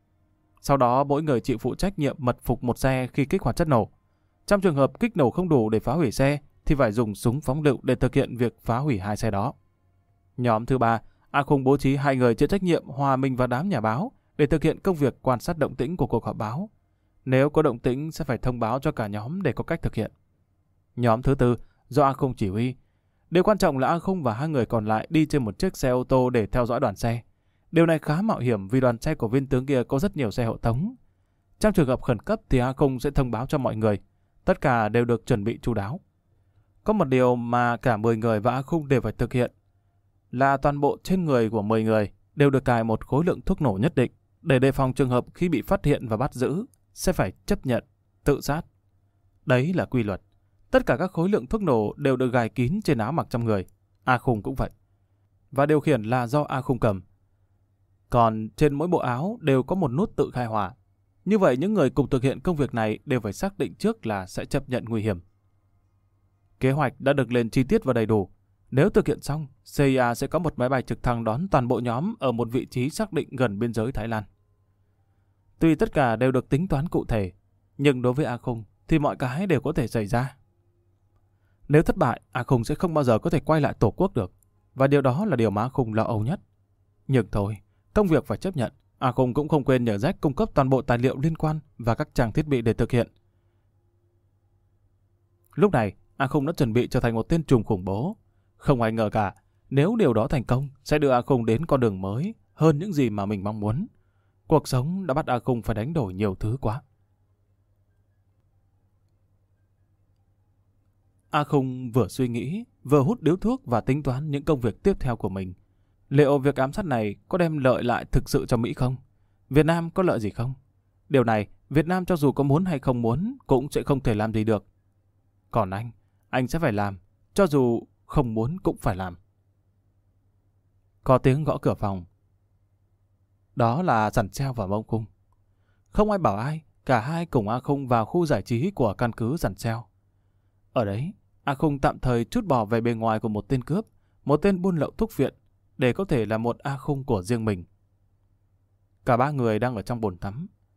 Sau đó mỗi người chịu phụ trách nhiệm mật phục một xe khi kích hoạt chất nổ. Trong trường hợp kích nổ không đủ để phá hủy xe, thì phải dùng súng phóng lựu để thực hiện việc phá hủy hai xe đó. Nhóm thứ ba, A Khung bố trí hai người chịu trách nhiệm hòa mình vào đám nhà báo để thực hiện công việc quan sát động tĩnh của cuộc họp báo. Nếu có động tĩnh sẽ phải thông báo cho cả nhóm để có cách thực hiện. Nhóm thứ tư, do A Khung chỉ huy. Điều quan trọng là A Khung và hai người còn lại đi trên một chiếc xe ô tô để theo dõi đoàn xe. Điều này khá mạo hiểm vì đoàn xe của viên tướng kia có rất nhiều xe hộ tống. Trong trường hợp khẩn cấp thì A Khung sẽ thông báo cho mọi người. Tất cả đều được chuẩn bị chu đáo. Có một điều mà cả mười người và A Khung đều phải thực hiện là toàn bộ trên người của mười người đều được cài một khối lượng thuốc nổ nhất định để đề phòng trường hợp khi bị phát hiện và bắt giữ sẽ phải chấp nhận tự sát. Đấy là quy luật. Tất cả các khối lượng thuốc nổ đều được gài kín trên áo mặc trong người. A Khung cũng vậy. Và điều khiển là do A Khung cầm. Còn trên mỗi bộ áo đều có một nút tự khai hỏa. Như vậy những người cùng thực hiện công việc này đều phải xác định trước là sẽ chấp nhận nguy hiểm. Kế hoạch đã được lên chi tiết và đầy đủ. Nếu thực hiện xong, xê i a sẽ có một máy bay trực thăng đón toàn bộ nhóm ở một vị trí xác định gần biên giới Thái Lan. Tuy tất cả đều được tính toán cụ thể, nhưng đối với A Khung thì mọi cái đều có thể xảy ra. Nếu thất bại, A Khung sẽ không bao giờ có thể quay lại Tổ quốc được, và điều đó là điều mà A Khung lo âu nhất. Nhưng thôi, công việc phải chấp nhận. A Khung cũng không quên nhờ Jack cung cấp toàn bộ tài liệu liên quan và các trang thiết bị để thực hiện. Lúc này, A Khung đã chuẩn bị trở thành một tên trùm khủng bố. Không ai ngờ cả, nếu điều đó thành công, sẽ đưa A Khung đến con đường mới hơn những gì mà mình mong muốn. Cuộc sống đã bắt A Khung phải đánh đổi nhiều thứ quá. A Khung vừa suy nghĩ, vừa hút điếu thuốc và tính toán những công việc tiếp theo của mình. Liệu việc ám sát này có đem lợi lại thực sự cho Mỹ không? Việt Nam có lợi gì không? Điều này, Việt Nam cho dù có muốn hay không muốn, cũng sẽ không thể làm gì được. Còn anh, anh sẽ phải làm, cho dù không muốn cũng phải làm. Có tiếng gõ cửa phòng. Đó là Dằn Treo và Mông Khung. Không ai bảo ai, cả hai cùng A Khung vào khu giải trí của căn cứ Dằn Treo. Ở đấy, A Khung tạm thời trút bỏ về bề ngoài của một tên cướp, một tên buôn lậu thuốc viện, để có thể là một A Khung của riêng mình. Cả ba người đang ở trong bồn tắm.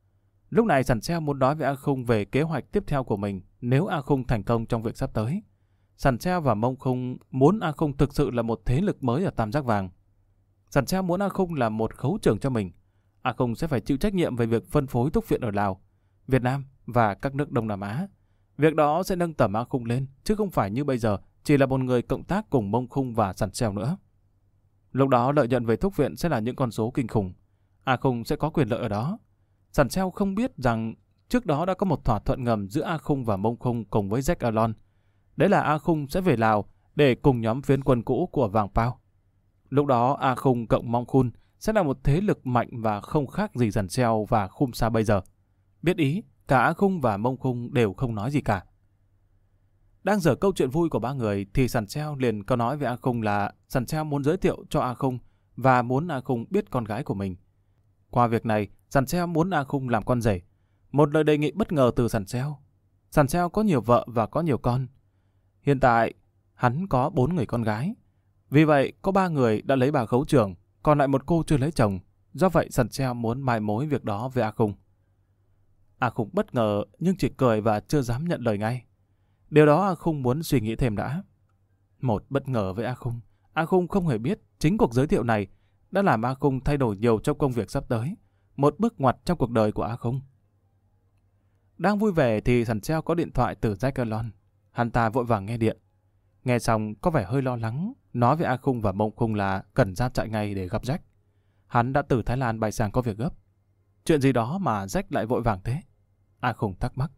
Lúc này Sẵn Seo muốn nói với A Khung về kế hoạch tiếp theo của mình nếu A Khung thành công trong việc sắp tới. Sẵn Seo và Mông Khung muốn A Khung thực sự là một thế lực mới ở Tam Giác Vàng. Sẵn Seo muốn A Khung là một khấu trưởng cho mình. A Khung sẽ phải chịu trách nhiệm về việc phân phối thuốc viện ở Lào, Việt Nam và các nước Đông Nam Á. Việc đó sẽ nâng tầm A Khung lên, chứ không phải như bây giờ chỉ là một người cộng tác cùng Mông Khung và Sẵn Seo nữa. Lúc đó lợi nhuận về thuốc viện sẽ là những con số kinh khủng. A Khung sẽ có quyền lợi ở đó. Sẵn Seo không biết rằng trước đó đã có một thỏa thuận ngầm giữa A Khung và Mông Khung cùng với Jack Alon. Đấy là A Khung sẽ về Lào để cùng nhóm phiến quân cũ của Vàng Pao. Lúc đó A Khung cộng Mông Khun sẽ là một thế lực mạnh và không khác gì Sẵn Seo và Khum Sa bây giờ. Biết ý, cả A Khung và Mông Khung đều không nói gì cả. Đang dở câu chuyện vui của ba người thì Sẵn Seo liền có nói với A Khung là Sẵn Seo muốn giới thiệu cho A Khung và muốn A Khung biết con gái của mình. Qua việc này, Sẵn Seo muốn A Khung làm con rể. Một lời đề nghị bất ngờ từ Sẵn Seo. Sẵn Seo có nhiều vợ và có nhiều con. Hiện tại, hắn có bốn người con gái. Vì vậy, có ba người đã lấy bà khấu trưởng, còn lại một cô chưa lấy chồng. Do vậy, Sẵn Seo muốn mai mối việc đó với A Khung. A Khung bất ngờ nhưng chỉ cười và chưa dám nhận lời ngay. Điều đó A Khung muốn suy nghĩ thêm đã. Một bất ngờ với A Khung. A Khung không hề biết chính cuộc giới thiệu này đã làm A Khung thay đổi nhiều trong công việc sắp tới. Một bước ngoặt trong cuộc đời của A Khung. Đang vui vẻ thì Sẵn Seo có điện thoại từ Jack Alon. Hắn ta vội vàng nghe điện. Nghe xong có vẻ hơi lo lắng, nói với A Khung và Mông Khung là cần ra trại ngay để gặp Jack. Hắn đã từ Thái Lan bay sang có việc gấp. Chuyện gì đó mà Jack lại vội vàng thế? A Khung thắc mắc.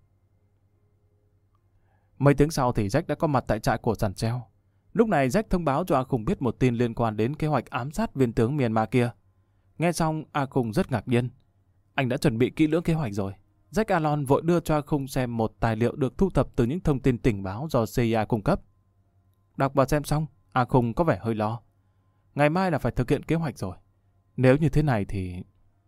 Mấy tiếng sau thì Jack đã có mặt tại trại của Sẵn Seo. Lúc này Jack thông báo cho A Khung biết một tin liên quan đến kế hoạch ám sát viên tướng Myanmar kia. Nghe xong A Khung rất ngạc nhiên. Anh đã chuẩn bị kỹ lưỡng kế hoạch rồi. Jack Alon vội đưa cho A Khung xem một tài liệu được thu thập từ những thông tin tình báo do xê i a cung cấp. Đọc và xem xong, A Khung có vẻ hơi lo. Ngày mai là phải thực hiện kế hoạch rồi. Nếu như thế này thì...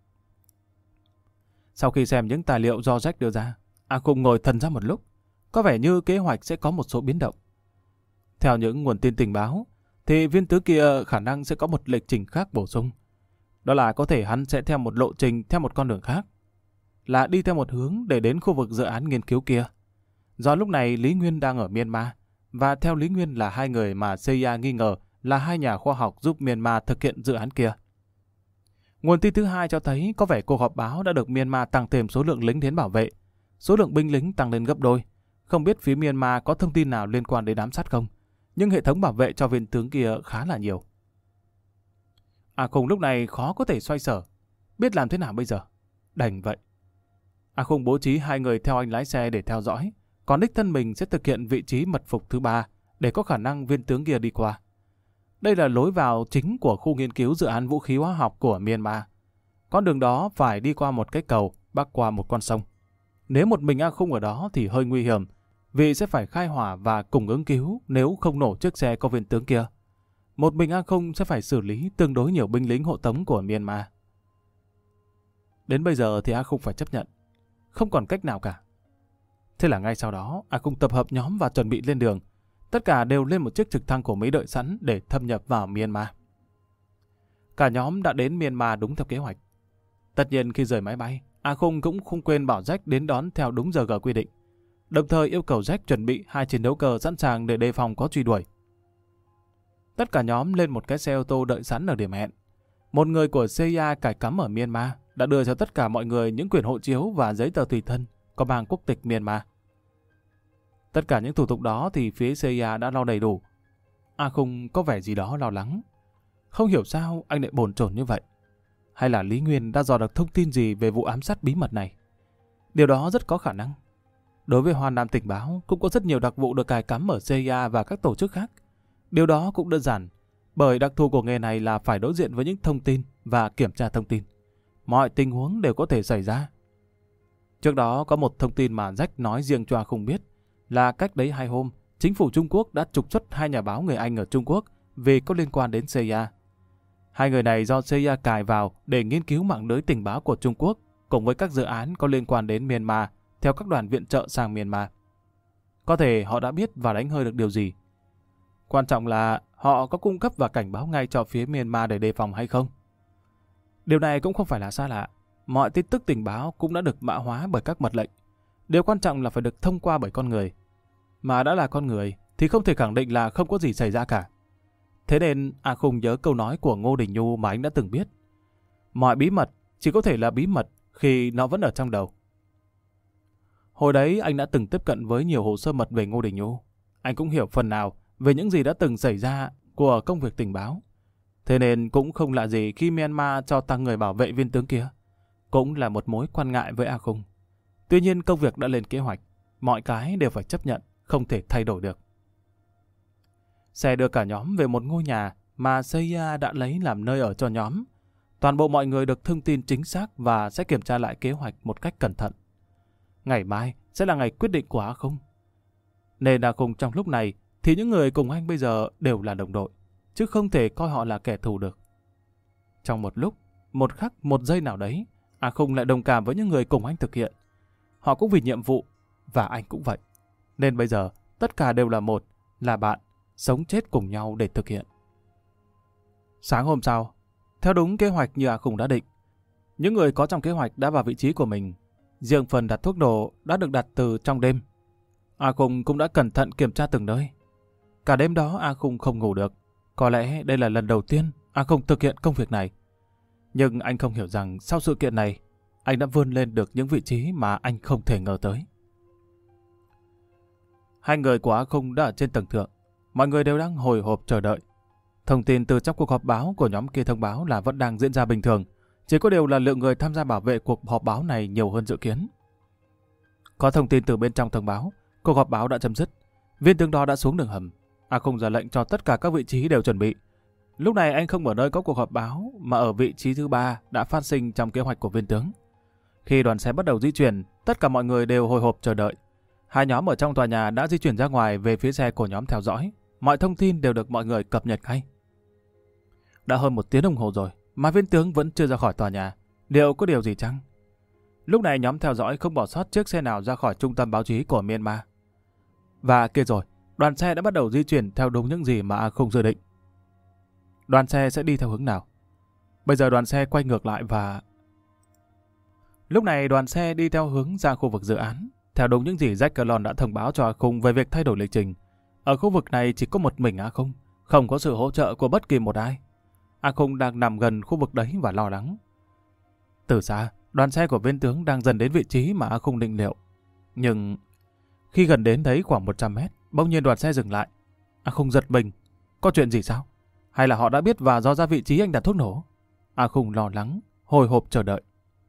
Sau khi xem những tài liệu do Jack đưa ra, A Khung ngồi thần ra một lúc. Có vẻ như kế hoạch sẽ có một số biến động. Theo những nguồn tin tình báo, thì viên tướng kia khả năng sẽ có một lịch trình khác bổ sung. Đó là có thể hắn sẽ theo một lộ trình theo một con đường khác. Là đi theo một hướng để đến khu vực dự án nghiên cứu kia. Do lúc này Lý Nguyên đang ở Myanmar, và theo Lý Nguyên là hai người mà xê i a nghi ngờ là hai nhà khoa học giúp Myanmar thực hiện dự án kia. Nguồn tin thứ hai cho thấy có vẻ cuộc họp báo đã được Myanmar tăng thêm số lượng lính đến bảo vệ. Số lượng binh lính tăng lên gấp đôi. Không biết phía Myanmar có thông tin nào liên quan đến ám sát không, nhưng hệ thống bảo vệ cho viên tướng kia khá là nhiều. A Khung lúc này khó có thể xoay sở. Biết làm thế nào bây giờ? Đành vậy. A Khung bố trí hai người theo anh lái xe để theo dõi, còn đích thân mình sẽ thực hiện vị trí mật phục thứ ba để có khả năng viên tướng kia đi qua. Đây là lối vào chính của khu nghiên cứu dự án vũ khí hóa học của Myanmar. Con đường đó phải đi qua một cái cầu, bắc qua một con sông. Nếu một mình A Khung ở đó thì hơi nguy hiểm, vì sẽ phải khai hỏa và cùng ứng cứu nếu không nổ chiếc xe có viên tướng kia. Một mình A Khung sẽ phải xử lý tương đối nhiều binh lính hộ tống của Myanmar. Đến bây giờ thì A Khung phải chấp nhận. Không còn cách nào cả. Thế là ngay sau đó, A Khung tập hợp nhóm và chuẩn bị lên đường. Tất cả đều lên một chiếc trực thăng của Mỹ đợi sẵn để thâm nhập vào Myanmar. Cả nhóm đã đến Myanmar đúng theo kế hoạch. Tất nhiên khi rời máy bay, A Khung cũng không quên bảo Jack đến đón theo đúng giờ gờ quy định. Đồng thời yêu cầu Jack chuẩn bị hai chiến đấu cơ sẵn sàng để đề phòng có truy đuổi. Tất cả nhóm lên một cái xe ô tô đợi sẵn ở điểm hẹn. Một người của xê i a cài cắm ở Myanmar đã đưa cho tất cả mọi người những quyển hộ chiếu và giấy tờ tùy thân có mang quốc tịch Myanmar. Tất cả những thủ tục đó thì phía xê i a đã lo đầy đủ. A Khung có vẻ gì đó lo lắng. Không hiểu sao anh lại bồn chồn như vậy. Hay là Lý Nguyên đã dò được thông tin gì về vụ ám sát bí mật này? Điều đó rất có khả năng. Đối với Hoa Nam tình báo cũng có rất nhiều đặc vụ được cài cắm ở xê i a và các tổ chức khác. Điều đó cũng đơn giản, bởi đặc thù của nghề này là phải đối diện với những thông tin và kiểm tra thông tin. Mọi tình huống đều có thể xảy ra. Trước đó có một thông tin mà Jack nói riêng cho A Khung biết là cách đấy hai hôm, chính phủ Trung Quốc đã trục xuất hai nhà báo người Anh ở Trung Quốc vì có liên quan đến xê i a. Hai người này do xê i a cài vào để nghiên cứu mạng lưới tình báo của Trung Quốc cùng với các dự án có liên quan đến Myanmar theo các đoàn viện trợ sang Myanmar. Có thể họ đã biết và đánh hơi được điều gì. Quan trọng là họ có cung cấp và cảnh báo ngay cho phía Myanmar để đề phòng hay không. Điều này cũng không phải là xa lạ. mọi tin tức tình báo cũng đã được mã hóa bởi các mật lệnh. Điều quan trọng là phải được thông qua bởi con người. Mà đã là con người thì không thể khẳng định là không có gì xảy ra cả. Thế nên A Khung nhớ câu nói của Ngô Đình Nhu mà anh đã từng biết. Mọi bí mật chỉ có thể là bí mật khi nó vẫn ở trong đầu. Hồi đấy anh đã từng tiếp cận với nhiều hồ sơ mật về Ngô Đình Nhu. Anh cũng hiểu phần nào về những gì đã từng xảy ra của công việc tình báo. Thế nên cũng không lạ gì khi Myanmar cho tăng người bảo vệ viên tướng kia. Cũng là một mối quan ngại với A Khung. Tuy nhiên công việc đã lên kế hoạch. Mọi cái đều phải chấp nhận, không thể thay đổi được. Xe đưa cả nhóm về một ngôi nhà mà Seiya đã lấy làm nơi ở cho nhóm. Toàn bộ mọi người được thông tin chính xác và sẽ kiểm tra lại kế hoạch một cách cẩn thận. Ngày mai sẽ là ngày quyết định của A Khung. Nên A Khung trong lúc này thì những người cùng anh bây giờ đều là đồng đội, chứ không thể coi họ là kẻ thù được. Trong một lúc, một khắc, một giây nào đấy, A Khung lại đồng cảm với những người cùng anh thực hiện. Họ cũng vì nhiệm vụ, và anh cũng vậy. Nên bây giờ, tất cả đều là một, là bạn, sống chết cùng nhau để thực hiện. Sáng hôm sau, theo đúng kế hoạch như A Khung đã định, những người có trong kế hoạch đã vào vị trí của mình. Riêng phần đặt thuốc nổ đã được đặt từ trong đêm. A Khung cũng đã cẩn thận kiểm tra từng nơi. Cả đêm đó A Khung không ngủ được. Có lẽ đây là lần đầu tiên A Khung thực hiện công việc này. Nhưng anh không hiểu rằng sau sự kiện này, anh đã vươn lên được những vị trí mà anh không thể ngờ tới. Hai người của A Khung đã ở trên tầng thượng. Mọi người đều đang hồi hộp chờ đợi. Thông tin từ trong cuộc họp báo của nhóm kia thông báo là vẫn đang diễn ra bình thường. Chỉ có điều là lượng người tham gia bảo vệ cuộc họp báo này nhiều hơn dự kiến. Có thông tin từ bên trong thông báo, cuộc họp báo đã chấm dứt. Viên tướng đó đã xuống đường hầm. A Khung ra lệnh cho tất cả các vị trí đều chuẩn bị. Lúc này anh không ở nơi có cuộc họp báo, mà ở vị trí thứ ba đã phát sinh trong kế hoạch của viên tướng. Khi đoàn xe bắt đầu di chuyển, tất cả mọi người đều hồi hộp chờ đợi. Hai nhóm ở trong tòa nhà đã di chuyển ra ngoài về phía xe của nhóm theo dõi. Mọi thông tin đều được mọi người cập nhật ngay. Đã hơn một tiếng đồng hồ rồi, mà viên tướng vẫn chưa ra khỏi tòa nhà. Liệu có điều gì chăng? Lúc này nhóm theo dõi không bỏ sót chiếc xe nào ra khỏi trung tâm báo chí của Myanmar. Và kia rồi, đoàn xe đã bắt đầu di chuyển theo đúng những gì mà A Khung dự định. Đoàn xe sẽ đi theo hướng nào? Bây giờ đoàn xe quay ngược lại và... Lúc này đoàn xe đi theo hướng ra khu vực dự án, theo đúng những gì Jack Calon đã thông báo cho A Khung về việc thay đổi lịch trình. Ở khu vực này chỉ có một mình A Khung, không có sự hỗ trợ của bất kỳ một ai. A Khung đang nằm gần khu vực đấy và lo lắng. Từ xa, đoàn xe của viên tướng đang dần đến vị trí mà A Khung định liệu. Nhưng khi gần đến đấy khoảng một trăm mét, bỗng nhiên đoàn xe dừng lại. A Khung giật mình. Có chuyện gì sao? Hay là họ đã biết và do ra vị trí anh đặt thuốc nổ? A Khung lo lắng, hồi hộp chờ đợi.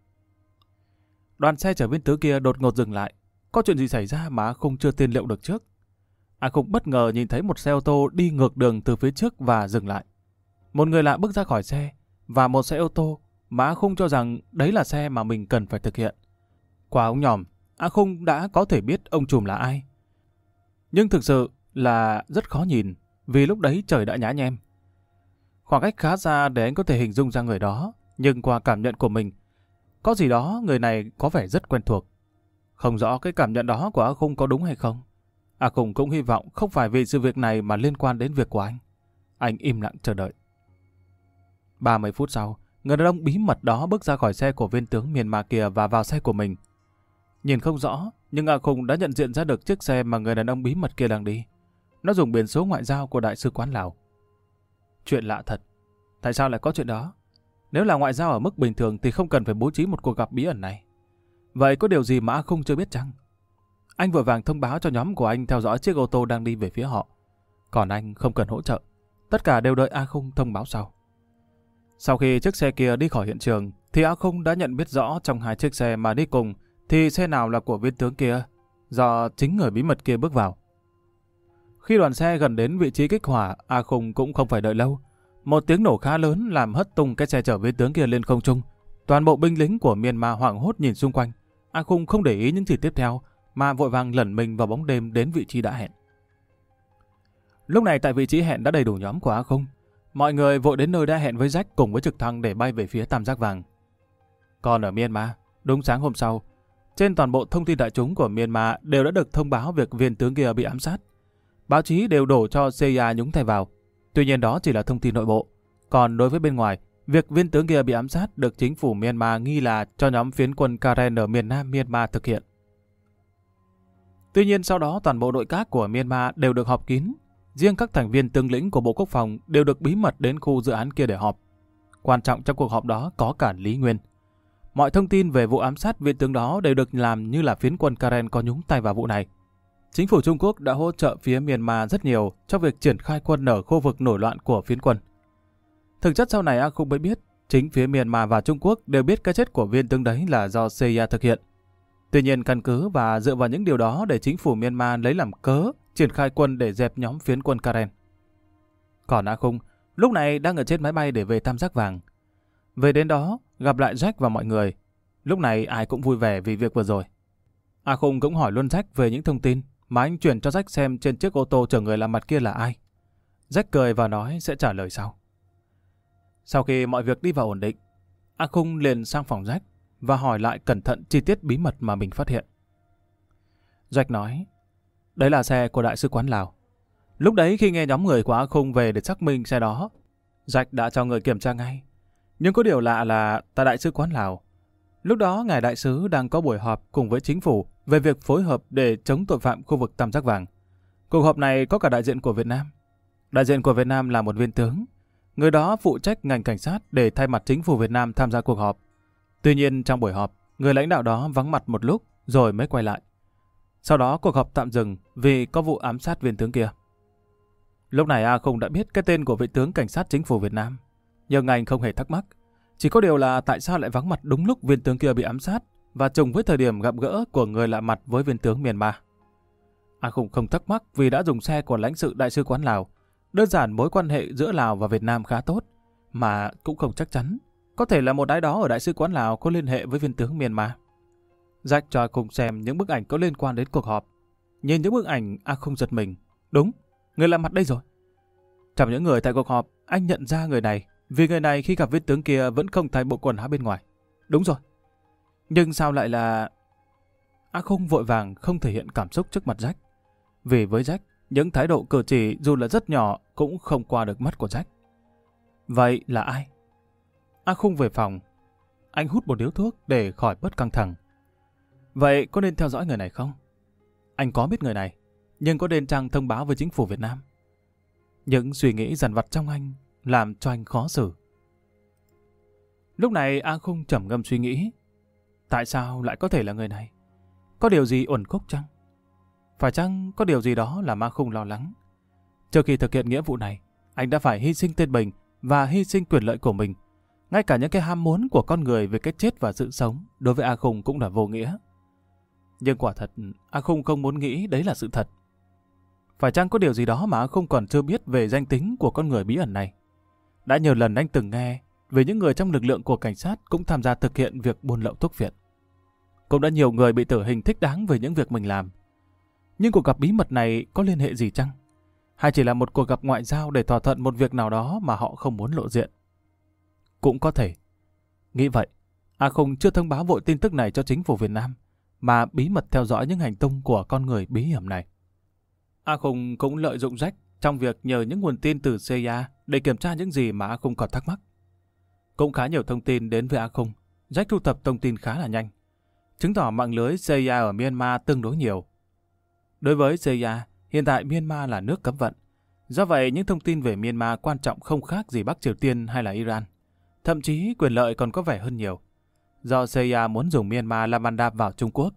Đoàn xe chở viên tướng kia đột ngột dừng lại. Có chuyện gì xảy ra mà A Khung chưa tiên liệu được trước? A Khung bất ngờ nhìn thấy một xe ô tô đi ngược đường từ phía trước và dừng lại. Một người lạ bước ra khỏi xe và một xe ô tô mà A Khung cho rằng đấy là xe mà mình cần phải thực hiện. Qua ống nhòm, A Khung đã có thể biết ông trùm là ai. Nhưng thực sự là rất khó nhìn vì lúc đấy trời đã nhá nhem. Khoảng cách khá xa để anh có thể hình dung ra người đó, nhưng qua cảm nhận của mình, có gì đó người này có vẻ rất quen thuộc. Không rõ cái cảm nhận đó của A Khung có đúng hay không. A Khung cũng hy vọng không phải vì sự việc này mà liên quan đến việc của anh. Anh im lặng chờ đợi. ba mươi phút sau, người đàn ông bí mật đó bước ra khỏi xe của viên tướng Myanmar kia và vào xe của mình. Nhìn không rõ, nhưng A Khung đã nhận diện ra được chiếc xe mà người đàn ông bí mật kia đang đi. Nó dùng biển số ngoại giao của Đại sứ quán Lào. Chuyện lạ thật. Tại sao lại có chuyện đó? Nếu là ngoại giao ở mức bình thường thì không cần phải bố trí một cuộc gặp bí ẩn này. Vậy có điều gì mà A Khung chưa biết chăng? Anh vội vàng thông báo cho nhóm của anh theo dõi chiếc ô tô đang đi về phía họ. Còn anh không cần hỗ trợ. Tất cả đều đợi A Khung thông báo sau. Sau khi chiếc xe kia đi khỏi hiện trường, thì A Khung đã nhận biết rõ trong hai chiếc xe mà đi cùng thì xe nào là của viên tướng kia, do chính người bí mật kia bước vào. Khi đoàn xe gần đến vị trí kích hỏa, A Khung cũng không phải đợi lâu. Một tiếng nổ khá lớn làm hất tung cái xe chở viên tướng kia lên không trung. Toàn bộ binh lính của Myanmar hoảng hốt nhìn xung quanh. A Khung không để ý những gì tiếp theo, mà vội vàng lẩn mình vào bóng đêm đến vị trí đã hẹn. Lúc này tại vị trí hẹn đã đầy đủ nhóm của A Khung. Mọi người vội đến nơi đã hẹn với Jack cùng với trực thăng để bay về phía Tam Giác Vàng. Còn ở Myanmar, đúng sáng hôm sau, trên toàn bộ thông tin đại chúng của Myanmar đều đã được thông báo việc viên tướng kia bị ám sát. Báo chí đều đổ cho xê i a nhúng tay vào. Tuy nhiên đó chỉ là thông tin nội bộ. Còn đối với bên ngoài, Việc viên tướng kia bị ám sát được chính phủ Myanmar nghi là cho nhóm phiến quân Karen ở miền Nam Myanmar thực hiện. Tuy nhiên sau đó toàn bộ nội các của Myanmar đều được họp kín, riêng các thành viên tướng lĩnh của Bộ Quốc phòng đều được bí mật đến khu dự án kia để họp. Quan trọng trong cuộc họp đó có cả Lý Nguyên. Mọi thông tin về vụ ám sát viên tướng đó đều được làm như là phiến quân Karen có nhúng tay vào vụ này. Chính phủ Trung Quốc đã hỗ trợ phía Myanmar rất nhiều cho việc triển khai quân ở khu vực nổi loạn của phiến quân. Thực chất sau này A Khung mới biết, chính phía Myanmar và Trung Quốc đều biết cái chết của viên tướng đấy là do xê i a thực hiện. Tuy nhiên căn cứ và dựa vào những điều đó để chính phủ Myanmar lấy làm cớ triển khai quân để dẹp nhóm phiến quân Karen. Còn A Khung lúc này đang ở trên máy bay để về Tam Giác Vàng. Về đến đó, gặp lại Jack và mọi người. Lúc này ai cũng vui vẻ vì việc vừa rồi. A Khung cũng hỏi luôn Jack về những thông tin mà anh chuyển cho Jack xem trên chiếc ô tô chở người lạ mặt kia là ai. Jack cười và nói sẽ trả lời sau. Sau khi mọi việc đi vào ổn định, A Khung liền sang phòng Jack và hỏi lại cẩn thận chi tiết bí mật mà mình phát hiện. Jack nói, đấy là xe của Đại sứ quán Lào. Lúc đấy khi nghe nhóm người của A Khung về để xác minh xe đó, Jack đã cho người kiểm tra ngay. Nhưng có điều lạ là tại Đại sứ quán Lào, lúc đó ngài đại sứ đang có buổi họp cùng với chính phủ về việc phối hợp để chống tội phạm khu vực Tam Giác Vàng. Cuộc họp này có cả đại diện của Việt Nam. Đại diện của Việt Nam là một viên tướng. Người đó phụ trách ngành cảnh sát để thay mặt chính phủ Việt Nam tham gia cuộc họp. Tuy nhiên trong buổi họp, người lãnh đạo đó vắng mặt một lúc rồi mới quay lại. Sau đó cuộc họp tạm dừng vì có vụ ám sát viên tướng kia. Lúc này A Khung đã biết cái tên của vị tướng cảnh sát chính phủ Việt Nam. Nhưng anh không hề thắc mắc. Chỉ có điều là tại sao lại vắng mặt đúng lúc viên tướng kia bị ám sát và trùng với thời điểm gặp gỡ của người lạ mặt với viên tướng Myanmar. A Khung không thắc mắc vì đã dùng xe của lãnh sự Đại sứ quán Lào. Đơn giản mối quan hệ giữa Lào và Việt Nam khá tốt, mà cũng không chắc chắn. Có thể là một ai đó ở Đại sứ quán Lào có liên hệ với viên tướng Myanmar. Jack cho A Khung xem những bức ảnh có liên quan đến cuộc họp. Nhìn những bức ảnh, A Khung giật mình. Đúng, người lạ mặt đây rồi. Trong những người tại cuộc họp, anh nhận ra người này, vì người này khi gặp viên tướng kia vẫn không thay bộ quần áo bên ngoài. Đúng rồi. Nhưng sao lại là... A Khung vội vàng không thể hiện cảm xúc trước mặt Jack. Vì với Jack, những thái độ cử chỉ dù là rất nhỏ cũng không qua được mắt của Jack. Vậy là ai? A Khung về phòng. Anh hút một điếu thuốc để khỏi bớt căng thẳng. Vậy có nên theo dõi người này không? Anh có biết người này, nhưng có nên chăng thông báo với chính phủ Việt Nam? Những suy nghĩ dằn vặt trong anh làm cho anh khó xử. Lúc này A Khung trầm ngâm suy nghĩ. Tại sao lại có thể là người này? Có điều gì uẩn khúc chăng? Phải chăng có điều gì đó làm A Khung lo lắng? Trước khi thực hiện nghĩa vụ này, anh đã phải hy sinh tên mình và hy sinh quyền lợi của mình. Ngay cả những cái ham muốn của con người về cái chết và sự sống đối với A Khung cũng là vô nghĩa. Nhưng quả thật, A Khung không muốn nghĩ đấy là sự thật. Phải chăng có điều gì đó mà A Khung còn chưa biết về danh tính của con người bí ẩn này? Đã nhiều lần anh từng nghe về những người trong lực lượng của cảnh sát cũng tham gia thực hiện việc buôn lậu thuốc viện. Cũng đã nhiều người bị tử hình thích đáng về những việc mình làm. Nhưng cuộc gặp bí mật này có liên hệ gì chăng? Hay chỉ là một cuộc gặp ngoại giao để thỏa thuận một việc nào đó mà họ không muốn lộ diện? Cũng có thể. Nghĩ vậy, A Khung chưa thông báo vội tin tức này cho chính phủ Việt Nam, mà bí mật theo dõi những hành tung của con người bí hiểm này. A Khung cũng lợi dụng Jack trong việc nhờ những nguồn tin từ xê i a để kiểm tra những gì mà A Khung còn thắc mắc. Cũng khá nhiều thông tin đến với A Khung, Jack thu thập thông tin khá là nhanh, chứng tỏ mạng lưới xê i a ở Myanmar tương đối nhiều. Đối với xê i a, hiện tại Myanmar là nước cấm vận. Do vậy, những thông tin về Myanmar quan trọng không khác gì Bắc Triều Tiên hay là Iran. Thậm chí quyền lợi còn có vẻ hơn nhiều. Do xê i a muốn dùng Myanmar làm bàn đạp vào Trung Quốc.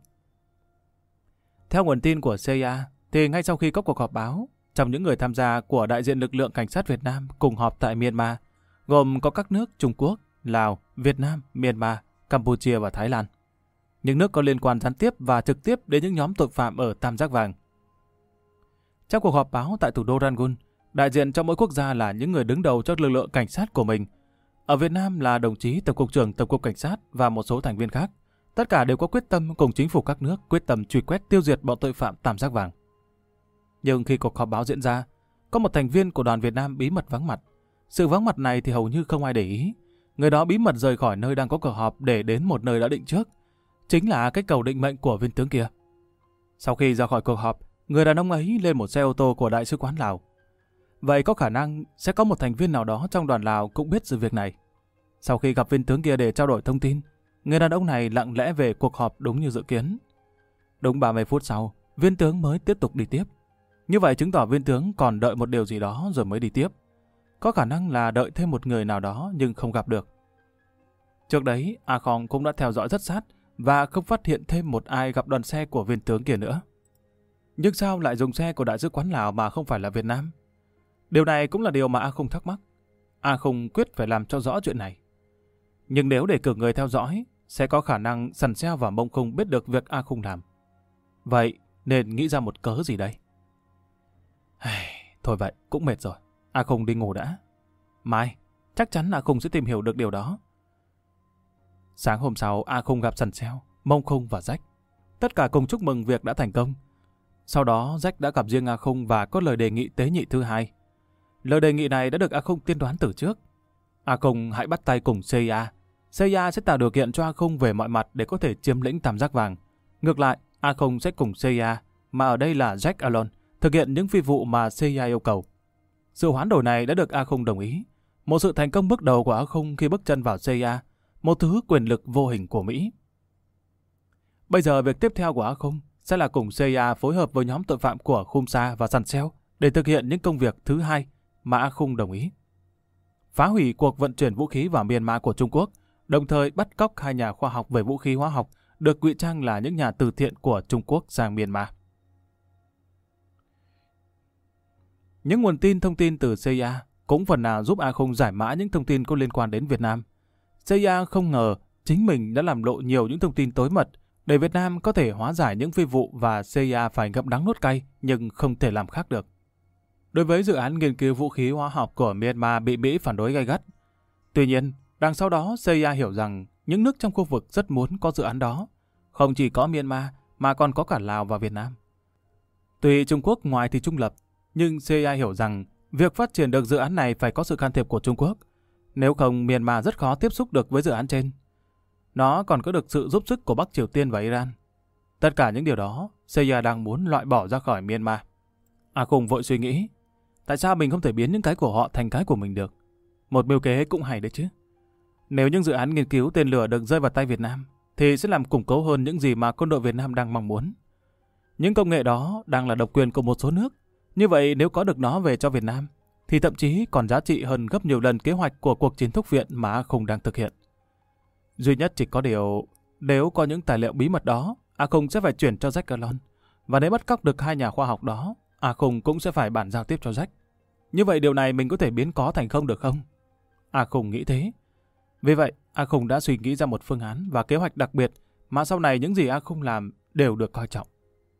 Theo nguồn tin của xê i a, thì ngay sau khi có cuộc họp báo, trong những người tham gia của đại diện lực lượng cảnh sát Việt Nam cùng họp tại Myanmar, gồm có các nước Trung Quốc, Lào, Việt Nam, Myanmar, Campuchia và Thái Lan. Những nước có liên quan gián tiếp và trực tiếp đến những nhóm tội phạm ở Tam Giác Vàng. Trong cuộc họp báo tại thủ đô Rangoon, đại diện cho mỗi quốc gia là những người đứng đầu cho lực lượng cảnh sát của mình. Ở Việt Nam là đồng chí Tổng cục trưởng Tổng cục Cảnh sát và một số thành viên khác. Tất cả đều có quyết tâm cùng chính phủ các nước quyết tâm truy quét tiêu diệt bọn tội phạm Tam Giác Vàng. Nhưng khi cuộc họp báo diễn ra, có một thành viên của đoàn Việt Nam bí mật vắng mặt. Sự vắng mặt này thì hầu như không ai để ý. Người đó bí mật rời khỏi nơi đang có cuộc họp để đến một nơi đã định trước. Chính là cái cầu định mệnh của viên tướng kia. Sau khi ra khỏi cuộc họp, người đàn ông ấy lên một xe ô tô của Đại sứ quán Lào. Vậy có khả năng sẽ có một thành viên nào đó trong đoàn Lào cũng biết sự việc này. Sau khi gặp viên tướng kia để trao đổi thông tin, người đàn ông này lặng lẽ về cuộc họp đúng như dự kiến. Đúng ba mươi phút sau, viên tướng mới tiếp tục đi tiếp. Như vậy chứng tỏ viên tướng còn đợi một điều gì đó rồi mới đi tiếp. Có khả năng là đợi thêm một người nào đó nhưng không gặp được. Trước đấy, A Khong cũng đã theo dõi rất sát và không phát hiện thêm một ai gặp đoàn xe của viên tướng kia nữa. Nhưng sao lại dùng xe của Đại sứ quán Lào mà không phải là Việt Nam? Điều này cũng là điều mà A Khong thắc mắc. A Khong quyết phải làm cho rõ chuyện này. Nhưng nếu để cử người theo dõi, sẽ có khả năng Sần Seo và Mông Khung biết được việc A Khong làm. Vậy nên nghĩ ra một cớ gì đây? Thôi vậy, cũng mệt rồi. A Khong đi ngủ đã. Mai, chắc chắn A Khong sẽ tìm hiểu được điều đó. Sáng hôm sau, A Khong gặp Sần Seo, Mông Khung và Jack. Tất cả cùng chúc mừng việc đã thành công. Sau đó, Jack đã gặp riêng A Khong và có lời đề nghị tế nhị thứ hai. Lời đề nghị này đã được A Khong tiên đoán từ trước. A Khong hãy bắt tay cùng xê i a. xê i a sẽ tạo điều kiện cho A Khong về mọi mặt để có thể chiếm lĩnh Tam Giác Vàng. Ngược lại, A Khong sẽ cùng xê i a, mà ở đây là Jack Alon, thực hiện những phi vụ mà xê i a yêu cầu. Sự hoán đổi này đã được A Khong đồng ý. Một sự thành công bước đầu của A Khong khi bước chân vào xê i a, một thứ quyền lực vô hình của Mỹ. Bây giờ việc tiếp theo của A Khong sẽ là cùng xê i a phối hợp với nhóm tội phạm của Khum Sa và Sần Seo để thực hiện những công việc thứ hai mà A Khong đồng ý. Phá hủy cuộc vận chuyển vũ khí vào Myanmar của Trung Quốc, đồng thời bắt cóc hai nhà khoa học về vũ khí hóa học được ngụy trang là những nhà từ thiện của Trung Quốc sang Myanmar. Những nguồn tin thông tin từ xê i a cũng phần nào giúp A Khong giải mã những thông tin có liên quan đến Việt Nam. xê i a không ngờ chính mình đã làm lộ nhiều những thông tin tối mật để Việt Nam có thể hóa giải những phi vụ và xê i a phải ngậm đắng nuốt cay nhưng không thể làm khác được. Đối với dự án nghiên cứu vũ khí hóa học của Myanmar bị Mỹ phản đối gay gắt. Tuy nhiên, đằng sau đó xê i a hiểu rằng những nước trong khu vực rất muốn có dự án đó. Không chỉ có Myanmar mà còn có cả Lào và Việt Nam. Tuy Trung Quốc ngoài thì trung lập, nhưng xê i a hiểu rằng việc phát triển được dự án này phải có sự can thiệp của Trung Quốc. Nếu không, Myanmar rất khó tiếp xúc được với dự án trên. Nó còn có được sự giúp sức của Bắc Triều Tiên và Iran. Tất cả những điều đó, xê i a đang muốn loại bỏ ra khỏi Myanmar. A Khong vội suy nghĩ, tại sao mình không thể biến những cái của họ thành cái của mình được? Một mưu kế cũng hay đấy chứ. Nếu những dự án nghiên cứu tên lửa được rơi vào tay Việt Nam, thì sẽ làm củng cố hơn những gì mà quân đội Việt Nam đang mong muốn. Những công nghệ đó đang là độc quyền của một số nước. Như vậy nếu có được nó về cho Việt Nam, thì thậm chí còn giá trị hơn gấp nhiều lần kế hoạch của cuộc chiến thúc viện mà A Khong đang thực hiện. Duy nhất chỉ có điều, nếu có những tài liệu bí mật đó, A Khong sẽ phải chuyển cho Jack Alon. Và nếu bắt cóc được hai nhà khoa học đó, A Khong cũng sẽ phải bàn giao tiếp cho Jack. Như vậy điều này mình có thể biến có thành không được không? A Khong nghĩ thế. Vì vậy, A Khong đã suy nghĩ ra một phương án và kế hoạch đặc biệt mà sau này những gì A Khong làm đều được coi trọng.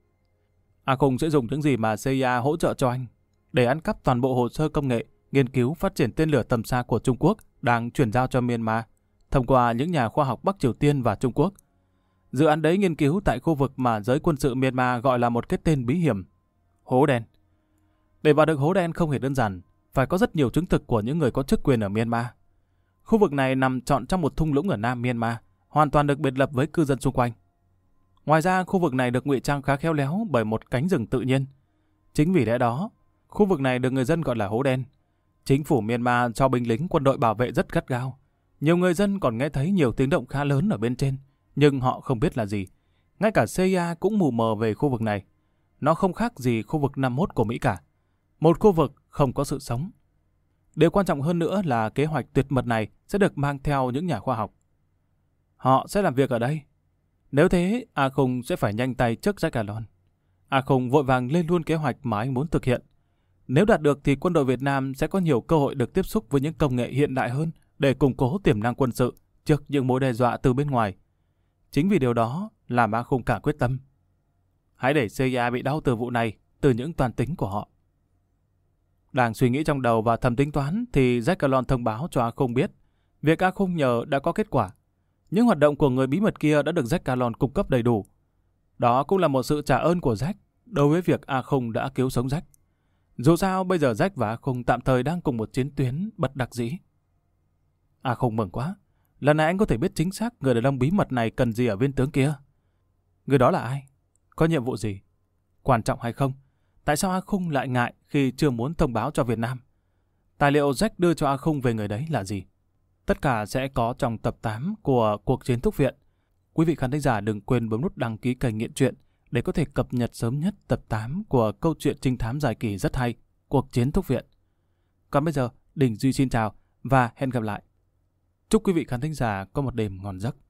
A Khong sẽ dùng những gì mà xê i a hỗ trợ cho anh để ăn cắp toàn bộ hồ sơ công nghệ nghiên cứu phát triển tên lửa tầm xa của Trung Quốc đang chuyển giao cho Myanmar thông qua những nhà khoa học Bắc Triều Tiên và Trung Quốc. Dự án đấy nghiên cứu tại khu vực mà giới quân sự Myanmar gọi là một cái tên bí hiểm, hố đen. Để vào được hố đen không hề đơn giản, phải có rất nhiều chứng thực của những người có chức quyền ở Myanmar. Khu vực này nằm trọn trong một thung lũng ở Nam Myanmar, hoàn toàn được biệt lập với cư dân xung quanh. Ngoài ra, khu vực này được ngụy trang khá khéo léo bởi một cánh rừng tự nhiên. Chính vì lẽ đó, khu vực này được người dân gọi là hố đen. Chính phủ Myanmar cho binh lính quân đội bảo vệ rất gắt gao. Nhiều người dân còn nghe thấy nhiều tiếng động khá lớn ở bên trên, nhưng họ không biết là gì. Ngay cả xê i a cũng mù mờ về khu vực này. Nó không khác gì khu vực năm mốt của Mỹ cả. Một khu vực không có sự sống. Điều quan trọng hơn nữa là kế hoạch tuyệt mật này sẽ được mang theo những nhà khoa học. Họ sẽ làm việc ở đây. Nếu thế, A Khong sẽ phải nhanh tay trước Jack Alon. A Khong vội vàng lên luôn kế hoạch mà anh muốn thực hiện. Nếu đạt được thì quân đội Việt Nam sẽ có nhiều cơ hội được tiếp xúc với những công nghệ hiện đại hơn để củng cố tiềm năng quân sự trước những mối đe dọa từ bên ngoài. Chính vì điều đó làm A Khong cả quyết tâm. Hãy để xê i a bị đau từ vụ này, từ những toan tính của họ. Đang suy nghĩ trong đầu và thầm tính toán thì Jack Alon thông báo cho A Khong biết việc A Khong nhờ đã có kết quả. Những hoạt động của người bí mật kia đã được Jack Alon cung cấp đầy đủ. Đó cũng là một sự trả ơn của Jack đối với việc A Khong đã cứu sống Jack. Dù sao bây giờ Jack và A Khong tạm thời đang cùng một chiến tuyến bất đắc dĩ. A Khong mừng quá. Lần này anh có thể biết chính xác người đàn ông bí mật này cần gì ở viên tướng kia. Người đó là ai? Có nhiệm vụ gì? Quan trọng hay không? Tại sao A Khong lại ngại khi chưa muốn thông báo cho Việt Nam? Tài liệu Jack đưa cho A Khong về người đấy là gì? Tất cả sẽ có trong tập tám của Cuộc Chiến Thuốc Viện. Quý vị khán thính giả đừng quên bấm nút đăng ký kênh Nghiện Truyện để có thể cập nhật sớm nhất tập tám của câu chuyện trinh thám dài kỳ rất hay Cuộc Chiến Thuốc Viện. Còn bây giờ, Đình Duy xin chào và hẹn gặp lại. Chúc quý vị khán thính giả có một đêm ngon giấc.